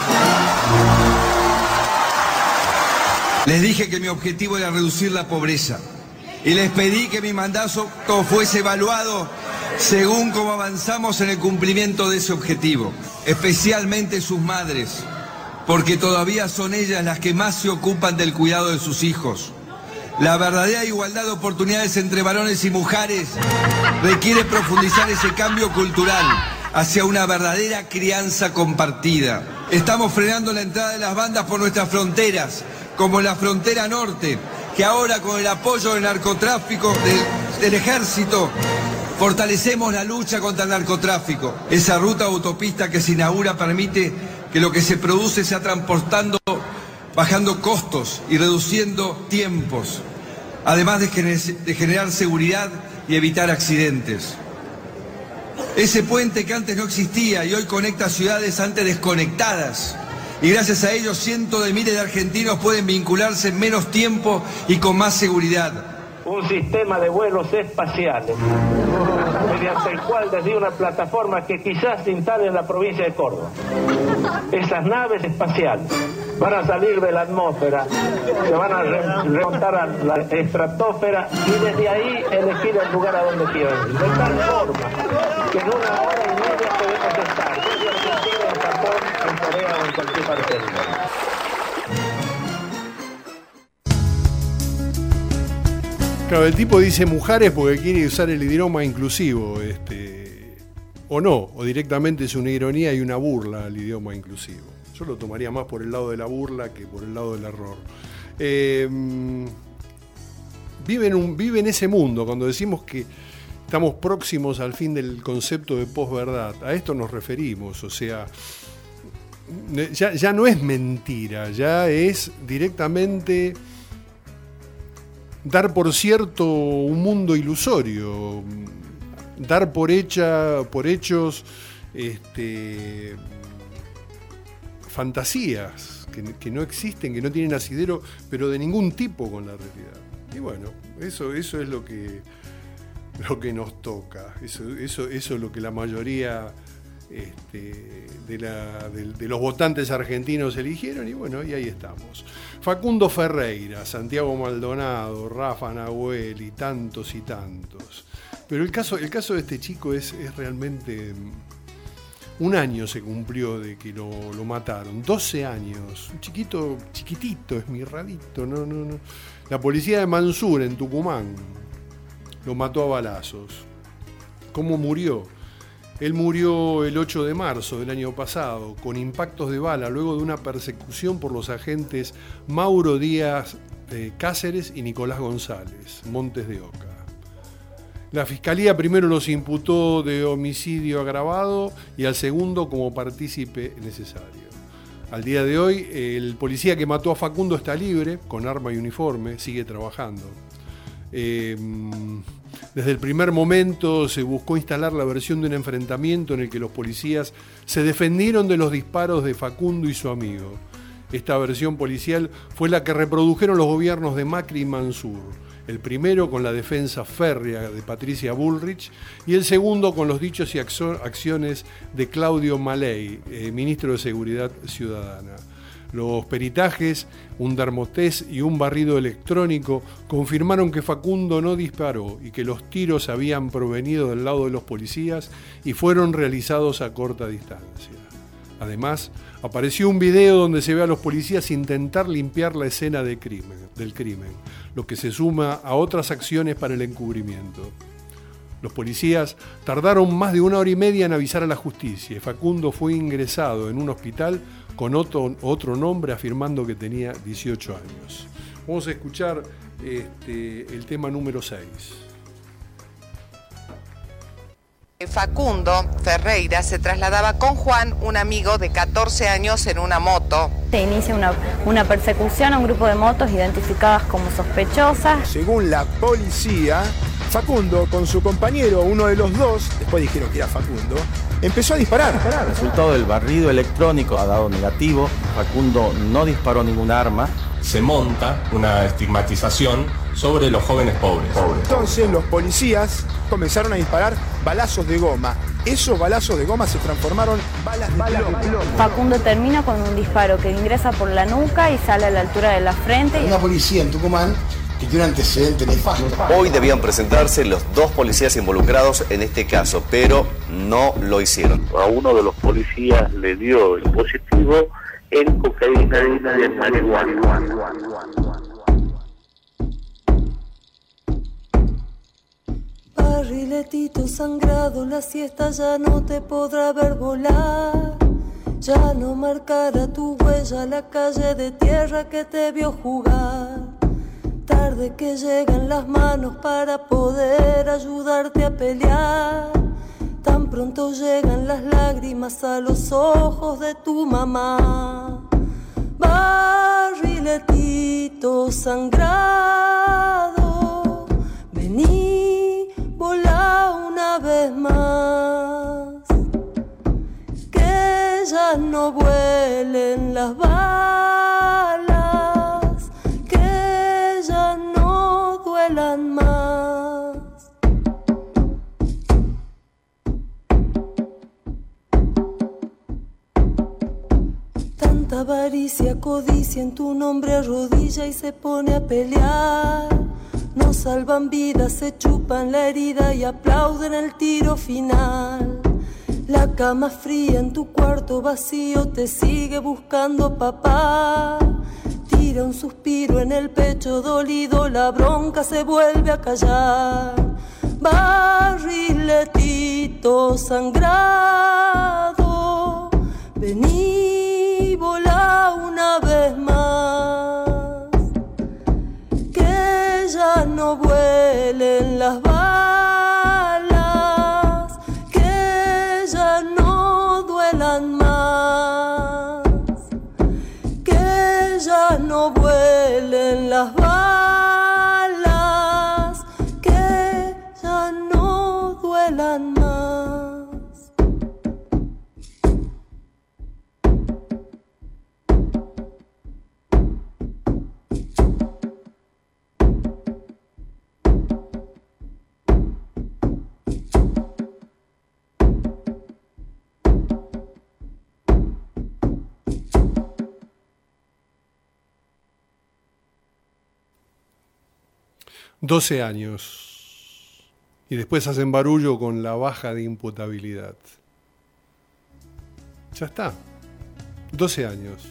Les dije que mi objetivo era reducir la pobreza y les pedí que mi mandato fuese evaluado según cómo avanzamos en el cumplimiento de ese objetivo, especialmente sus madres, porque todavía son ellas las que más se ocupan del cuidado de sus hijos. La verdadera igualdad de oportunidades entre varones y mujeres requiere profundizar ese cambio cultural hacia una verdadera crianza compartida. Estamos frenando la entrada de las bandas por nuestras fronteras, como la frontera norte, que ahora con el apoyo del narcotráfico, del ejército, fortalecemos la lucha contra el narcotráfico. Esa ruta autopista que se inaugura permite que lo que se produce sea transportando, bajando costos y reduciendo tiempos, además de generar seguridad y evitar accidentes. Ese puente que antes no existía y hoy conecta ciudades antes desconectadas. Y gracias a ello cientos de miles de argentinos pueden vincularse en menos tiempo y con más seguridad. Un sistema de vuelos espaciales, mediante el cual desde una plataforma que quizás se instale en la provincia de Córdoba, esas naves espaciales van a salir de la atmósfera, se van a remontar a la estratosfera y desde ahí elegir el lugar a donde quieran ir. De tal forma que en 1 hora y media podemos estar desde Argentina, en Japón, en Corea o en cualquier parte del mundo. Claro, el tipo dice mujeres porque quiere usar el idioma inclusivo, o no, o directamente es una ironía y una burla al idioma inclusivo. Yo lo tomaría más por el lado de la burla que por el lado del error. Vive en ese mundo, cuando decimos que estamos próximos al fin del concepto de posverdad, a esto nos referimos, o sea, ya no es mentira, ya es directamente dar por cierto un mundo ilusorio, dar por hechos fantasías que no existen, que no tienen asidero, pero de ningún tipo con la realidad. Y bueno, eso es lo que nos toca, eso es lo que la mayoría de los votantes argentinos eligieron, y bueno, y ahí estamos. Facundo Ferreira, Santiago Maldonado, Rafa Nahuel y tantos. Pero el caso de este chico es realmente... 1 año se cumplió de que lo mataron, 12 años, un chiquitito, esmirradito, no. La policía de Mansur, en Tucumán, lo mató a balazos. ¿Cómo murió? Él murió el 8 de marzo del año pasado, con impactos de bala, luego de una persecución por los agentes Mauro Díaz Cáceres y Nicolás González, Montes de Oca. La Fiscalía primero los imputó de homicidio agravado y al segundo como partícipe necesario. Al día de hoy, el policía que mató a Facundo está libre, con arma y uniforme, sigue trabajando. Desde el primer momento se buscó instalar la versión de un enfrentamiento en el que los policías se defendieron de los disparos de Facundo y su amigo. Esta versión policial fue la que reprodujeron los gobiernos de Macri y Mansur. El primero con la defensa férrea de Patricia Bullrich y el segundo con los dichos y acciones de Claudio Maley, ministro de Seguridad Ciudadana. Los peritajes, un dermotest y un barrido electrónico confirmaron que Facundo no disparó y que los tiros habían provenido del lado de los policías y fueron realizados a corta distancia. Además, apareció un video donde se ve a los policías intentar limpiar la escena del crimen, lo que se suma a otras acciones para el encubrimiento. Los policías tardaron más de 1 hora y media en avisar a la justicia y Facundo fue ingresado en un hospital con otro nombre afirmando que tenía 18 años. Vamos a escuchar el tema número 6. Facundo Ferreira se trasladaba con Juan, un amigo de 14 años, en una moto. Se inicia una persecución a un grupo de motos identificadas como sospechosas. Según la policía, Facundo, con su compañero, uno de los dos, después dijeron que era Facundo, empezó a disparar. El resultado del barrido electrónico ha dado negativo. Facundo no disparó ningún arma. Se monta una estigmatización sobre los jóvenes pobres. Entonces los policías comenzaron a disparar balazos de goma. Esos balazos de goma se transformaron balas de plomo. Facundo termina con un disparo que ingresa por la nuca y sale a la altura de la frente. Hay una policía en Tucumán que tiene un antecedente nefasto. Hoy debían presentarse los dos policías involucrados en este caso, pero no lo hicieron. A uno de los policías le dio el positivo en cocaína y en marihuana. Barriletito sangrado, la siesta ya no te podrá ver volar. Ya no marcará tu huella la calle de tierra que te vio jugar. Tarde que llegan las manos para poder ayudarte a pelear. Tan pronto llegan las lágrimas a los ojos de tu mamá. Barriletito sangrado, vení, volá una vez más. Que ya no vuelen las balas, que ya no duelan más. Tanta avaricia, codicia en tu nombre arrodilla y se pone a pelear. No salvan vidas, se chupan la herida y aplauden el tiro final. La cama fría en tu cuarto vacío te sigue buscando papá. Tira un suspiro en el pecho dolido, la bronca se vuelve a callar. Barriletito sangrado, vení, volá una vez más. Que ya no vuelen las balas, que ya no duelan más. Que ya no vuelen las balas, que ya no duelan más. ...12 años... y después hacen barullo con la baja de imputabilidad. Ya está. 12 años.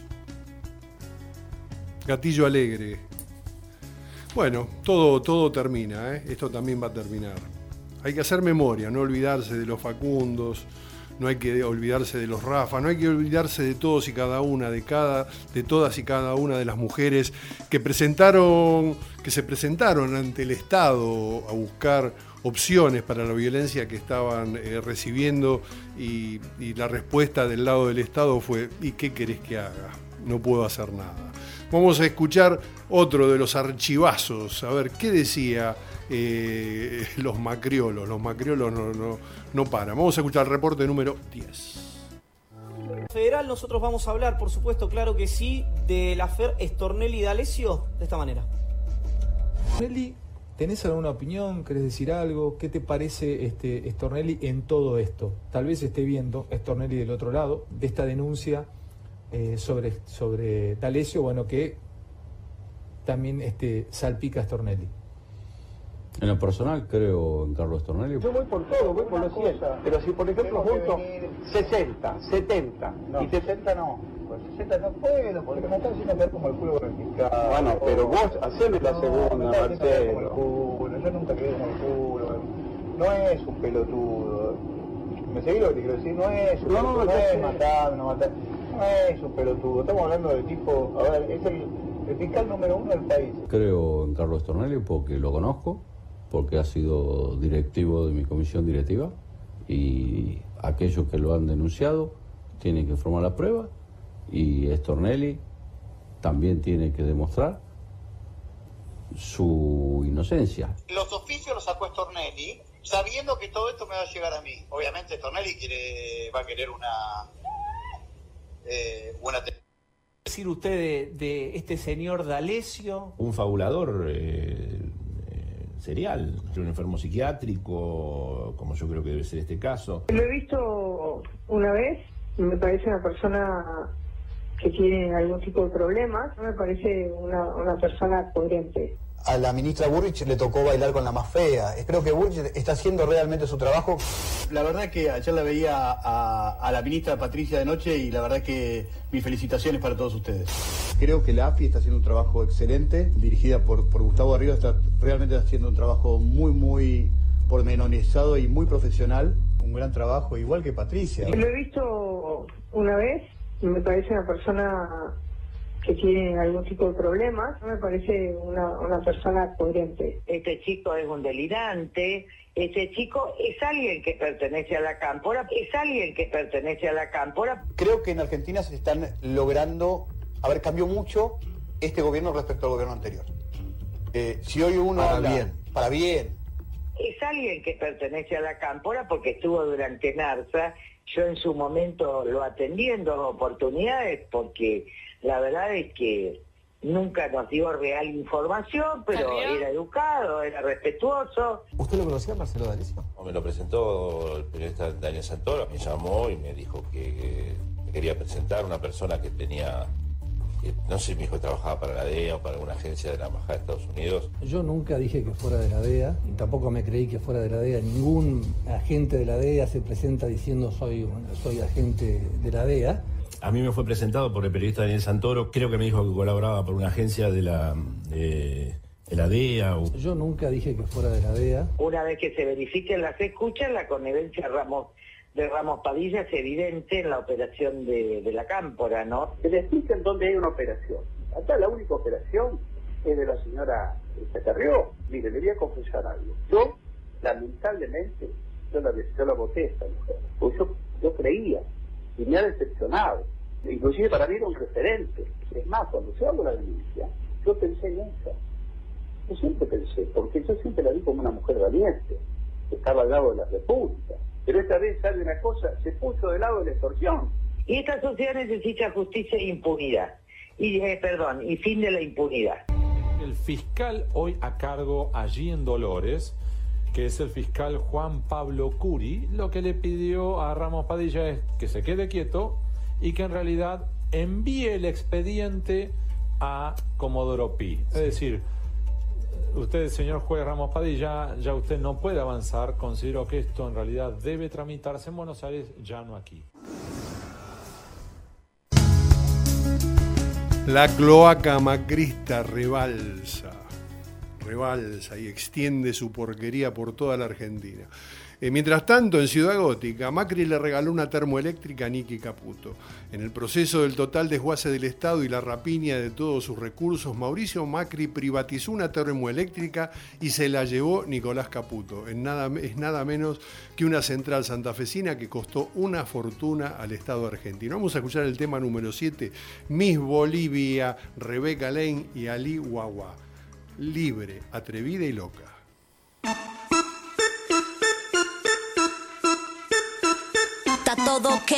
Gatillo alegre. Bueno, todo termina, ¿eh? Esto también va a terminar. Hay que hacer memoria, no olvidarse de los Facundos, no hay que olvidarse de los Rafa, no hay que olvidarse de todos y cada una, de todas y cada una de las mujeres que se presentaron ante el Estado a buscar opciones para la violencia que estaban recibiendo y la respuesta del lado del Estado fue: ¿y qué querés que haga? No puedo hacer nada. Vamos a escuchar otro de los archivazos, a ver qué decía los macriolos. Los macriolos no paran. Vamos a escuchar el reporte número 10. Federal, nosotros vamos a hablar, por supuesto, claro que sí, de la afer Stornelli D'Alessio de esta manera. Stornelli, ¿tenés alguna opinión? ¿Querés decir algo? ¿Qué te parece Stornelli en todo esto? Tal vez esté viendo Stornelli del otro lado de esta denuncia sobre D'Alessio, bueno, que también salpica a Stornelli. En lo personal creo en Carlos Stornelli. Yo voy por todo, voy por los 100, pero si por ejemplo junto 60, 70 no, y 70 no, pues 60 no puedo, porque me están haciendo ver como el culo con el fiscal. Bueno, pero vos haceme la segunda, Marcelo. Yo nunca quedé como el culo, no es un pelotudo. ¿Me seguís lo que te quiero decir? No es un pelotudo, no es matar, no es un pelotudo. Estamos hablando de tipo, a ver, es el fiscal número 1 del país. Creo en Carlos Stornelli porque lo conozco, porque ha sido directivo de mi comisión directiva y aquellos que lo han denunciado tienen que formar la prueba y Stornelli también tiene que demostrar su inocencia. Los oficios los sacó Stornelli, sabiendo que todo esto me va a llegar a mí. Obviamente Stornelli va a querer una decir usted de este señor D'Alessio? Un fabulador serial, un enfermo psiquiátrico, como yo creo que debe ser este caso. Lo he visto una vez, me parece una persona que tiene algún tipo de problemas, no me parece una persona coherente. A la ministra Burrich le tocó bailar con la más fea. Creo que Burrich está haciendo realmente su trabajo. La verdad que ayer la veía a la ministra Patricia de noche y la verdad que mis felicitaciones para todos ustedes. Creo que la AFI está haciendo un trabajo excelente, dirigida por Gustavo Arriba, está realmente haciendo un trabajo muy pormenorizado y muy profesional. Un gran trabajo, igual que Patricia. Lo he visto una vez, me parece una persona que tiene algún tipo de problemas, no me parece una persona coherente. Este chico es un delirante, este chico es alguien que pertenece a la cámpora, Creo que en Argentina se están logrando, cambió mucho este gobierno respecto al gobierno anterior. Si hoy uno habla para bien. Es alguien que pertenece a la cámpora porque estuvo durante NARSA. Yo en su momento lo atendí en 2 oportunidades porque la verdad es que nunca nos dio real información, pero era educado, era respetuoso. ¿Usted lo conocía, Marcelo D'Alessio? Me lo presentó el periodista Daniel Santoro, me llamó y me dijo que me quería presentar una persona que tenía, no sé, me dijo que trabajaba para la DEA o para alguna agencia de la Embajada de Estados Unidos. Yo nunca dije que fuera de la DEA, y tampoco me creí que fuera de la DEA. Ningún agente de la DEA se presenta diciendo soy agente de la DEA. A mí me fue presentado por el periodista Daniel Santoro, creo que me dijo que colaboraba por una agencia de la DEA. Yo nunca dije que fuera de la DEA. Una vez que se verifiquen las escuchas, la connivencia de Ramos Padilla es evidente en la operación de la cámpora, ¿no? Que le expliquen dónde hay una operación. Acá la única operación es de la señora Carrió. Mire, le voy a confesar algo. Yo, lamentablemente, yo la voté a esta mujer. Porque yo creía y me ha decepcionado. Inclusive para mí era un referente. Es más, cuando se habló de la denuncia, yo pensé en ella. Yo siempre pensé, porque yo siempre la vi como una mujer valiente, que estaba al lado de la República. Pero esta vez, ¿sabe una cosa? Se puso del lado de la extorsión. Y esta sociedad necesita justicia e impunidad. Y fin de la impunidad. El fiscal hoy a cargo allí en Dolores, que es el fiscal Juan Pablo Curi, lo que le pidió a Ramos Padilla es que se quede quieto y que en realidad envíe el expediente a Comodoro Pi. Es decir, usted, señor juez Ramos Padilla, ya usted no puede avanzar. Considero que esto en realidad debe tramitarse en Buenos Aires, ya no aquí. La cloaca macrista rebalsa y extiende su porquería por toda la Argentina. Mientras tanto, en Ciudad Gótica, Macri le regaló una termoeléctrica a Niki Caputo. En el proceso del total desguace del Estado y la rapiña de todos sus recursos, Mauricio Macri privatizó una termoeléctrica y se la llevó Nicolás Caputo. Es nada menos que una central santafesina que costó una fortuna al Estado argentino. Vamos a escuchar el tema número 7, Miss Bolivia, Rebeca Lane y Ali Guagua. Libre, atrevida y loca. Está todo ok.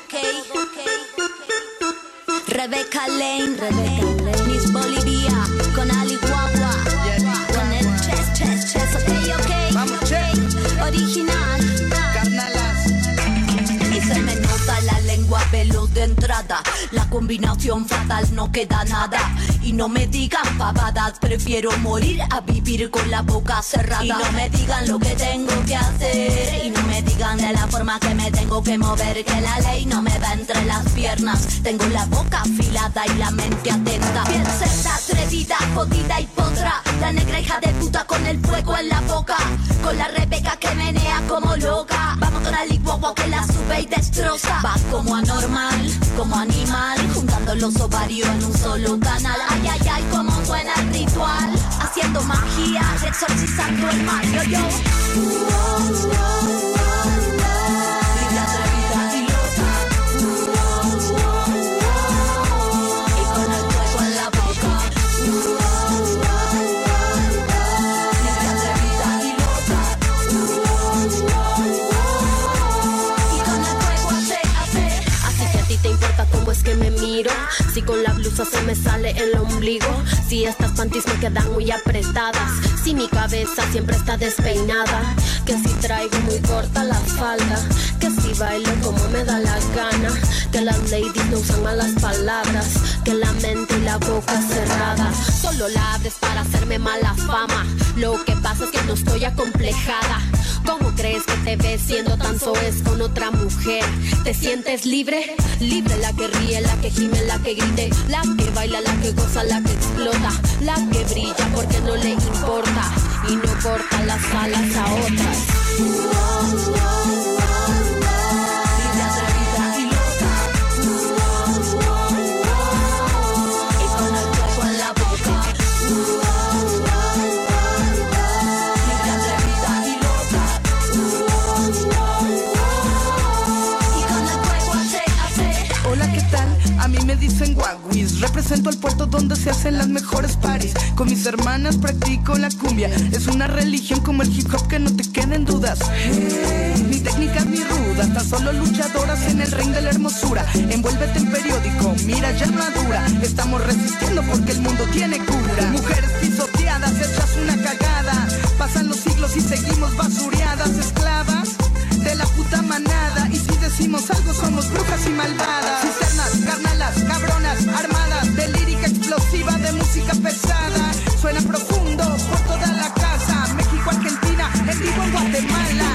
Rebeca Lane, Miss Bolivia, con Ali Guagua, con el chess, ok. Vamos, original, carnalas. Y se me nota la lengua veloz de entrada, la combinación fatal, no queda nada. Y no me digan pavadas, prefiero morir a vivir con la boca cerrada. Y no me digan lo que tengo que hacer, y no me digan de la forma que me tengo que mover, que la ley no me va entre las piernas. Tengo la boca afilada y la mente atenta. Bien cerda, atrevida, jodida y potra, la negra hija de puta con el fuego en la boca, con la Rebeca que menea como loca. Vamos con Ali Guagua que la sube y destroza. Va como anormal, como animal, juntando los ovarios en un solo canal. Ay, ay, ay, como suena el ritual, haciendo magia, exorcizando el mal. Yo, libre, atrevida y loca, y con el fuego en la boca. pelusa se me sale el ombligo, si estas panties me quedan muy apretadas, si mi cabeza siempre está despeinada, que si traigo muy corta la falda, que si bailo como me da la gana, que las ladies no usan malas palabras, que la mente y la boca cerrada, solo la abres para hacerme mala fama. Lo que pasa es que no estoy acomplejada. ¿Cómo crees que te ves siendo tan soez con otra mujer? ¿Te sientes libre? Libre, la que ríe, la que gime, la que grite, la que baila, la que goza, la que explota, la que brilla porque no le importa y no corta las alas a otras. Libre, atrevida y loca, y con el cuerpo en la boca. Libre, atrevida y loca, y con el cuerpo hace. Hola, ¿qué tal? A mí me dicen Guaguis, represento el puerto donde se hacen las mejores parties. Con mis hermanas practico la cumbia, es una religión como el hip hop que no te queden dudas. Mi técnica es mi ruda, tan solo luchadoras en el ring de la hermosura. Envuélvete en periódico, mira ya armadura, estamos resistiendo porque el mundo tiene cura. Mujeres pisoteadas, hechas una cagada, pasan los siglos y seguimos basureadas, esclavas de la puta manada, y si decimos algo somos brujas y malvadas. Cisternas, carnalas, cabronas, armadas, de lírica explosiva, de música pesada. Suena profundo por toda la casa, México, Argentina, en vivo en Guatemala.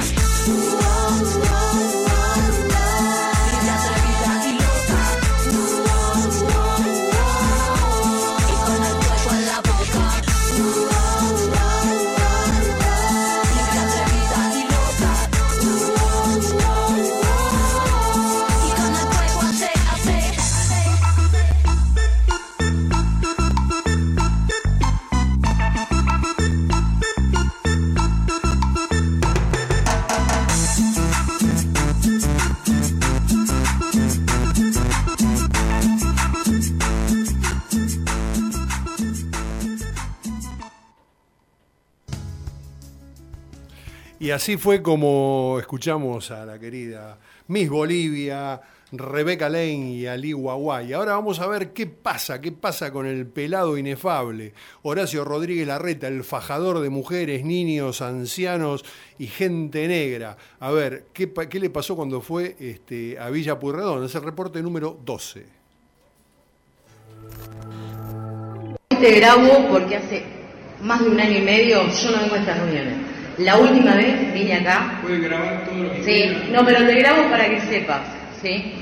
Y así fue como escuchamos a la querida Miss Bolivia, Rebeca Lane y Ali Guagua. Y ahora vamos a ver qué pasa con el pelado inefable, Horacio Rodríguez Larreta, el fajador de mujeres, niños, ancianos y gente negra. A ver, ¿qué le pasó cuando fue a Villa Pueyrredón? Es el reporte número 12. Te grabo porque hace más de un año y medio yo no vengo a estas reuniones. La última vez vine acá. Pueden grabar todo lo que Sí, no, pero te grabo para que sepas, ¿sí?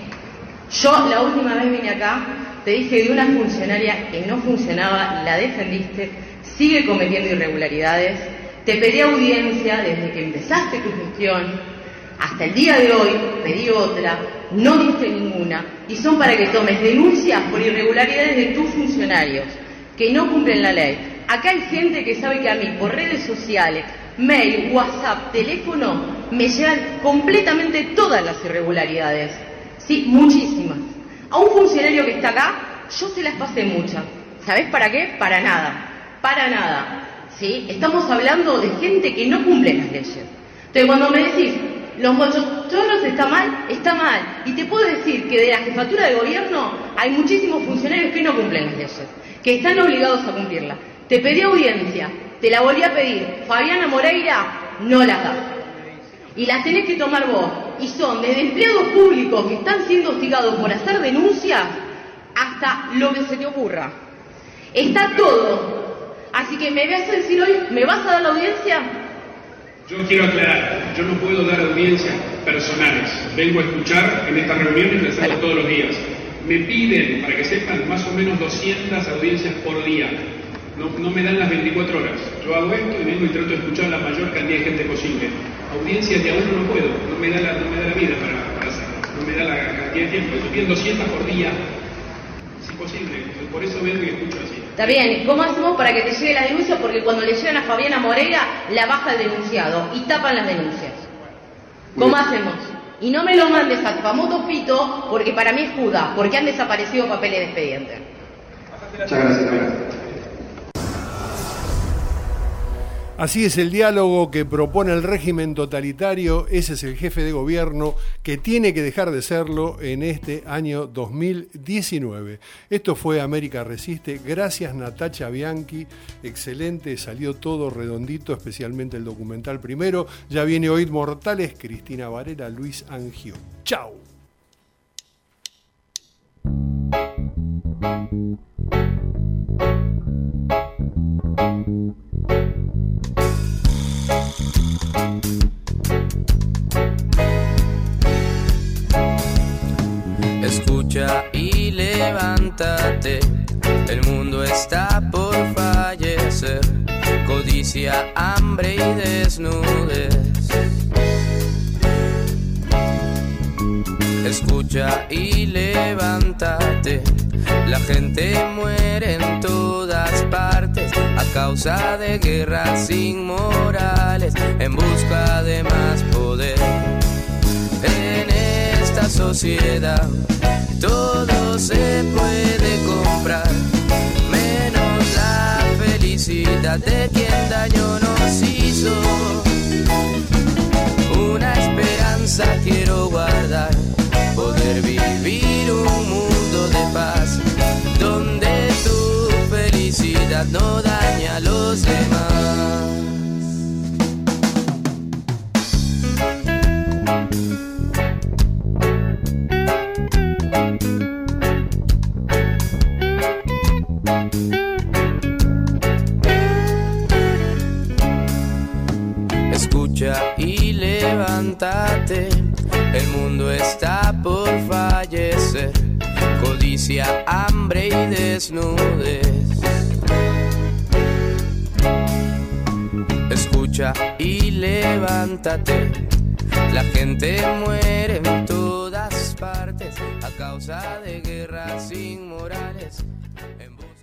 Yo la última vez vine acá, te dije de una funcionaria que no funcionaba, la defendiste, sigue cometiendo irregularidades, te pedí audiencia desde que empezaste tu gestión hasta el día de hoy, pedí otra, no diste ninguna, y son para que tomes denuncias por irregularidades de tus funcionarios que no cumplen la ley. Acá hay gente que sabe que a mí por redes sociales, mail, WhatsApp, teléfono, me llegan completamente todas las irregularidades. Sí, muchísimas. A un funcionario que está acá, yo se las pasé muchas. ¿Sabés para qué? Para nada. Para nada. ¿Sí? Estamos hablando de gente que no cumple las leyes. Entonces, cuando me decís, los mochochorros está mal, está mal. Y te puedo decir que de la jefatura de gobierno hay muchísimos funcionarios que no cumplen las leyes, que están obligados a cumplirlas. Te pedí audiencia, te la volví a pedir. Fabiana Moreira no las da. Y las tenés que tomar vos. Y son desde empleados públicos que están siendo hostigados por hacer denuncias hasta lo que se te ocurra. Está todo. Así que me vas a decir hoy, ¿me vas a dar la audiencia? Yo quiero aclarar, yo no puedo dar audiencias personales. Vengo a escuchar en estas reuniones, las hago todos los días. Me piden, para que sepan, más o menos 200 audiencias por día. No me dan las 24 horas. Yo hago esto y vengo y trato de escuchar a la mayor cantidad de gente posible. Audiencias de a uno no puedo, no me da la vida para hacerlo, no me da la cantidad de tiempo. Estoy pidiendo 200 por día, es imposible. Por eso vengo y escucho así. Está bien, ¿cómo hacemos para que te llegue la denuncia? Porque cuando le llegan a Fabiana Moreira, la baja el denunciado y tapan las denuncias. ¿Cómo hacemos? Y no me lo mandes a famoso Fito, porque para mí es Judas, porque han desaparecido papeles de expediente. Muchas gracias. Así es el diálogo que propone el régimen totalitario. Ese es el jefe de gobierno que tiene que dejar de serlo en este año 2019. Esto fue América Resiste. Gracias, Natacha Bianchi. Excelente, salió todo redondito, especialmente el documental primero. Ya viene Oíd Mortales, Cristina Varela, Luis Angio. ¡Chao! Escucha y levántate, el mundo está por fallecer, codicia, hambre y desnudez. Escucha y levántate, la gente muere en todas partes a causa de guerras inmorales en busca de más poder. En esta sociedad todo se puede comprar, menos la felicidad de quien daño nos hizo. Una esperanza quiero guardar, poder vivir un mundo de paz, donde tu felicidad no dañe a los demás. Escucha y levántate, el mundo está por fallecer, codicia, hambre y desnudez. Escucha y levántate, la gente muere en todas partes a causa de guerras inmorales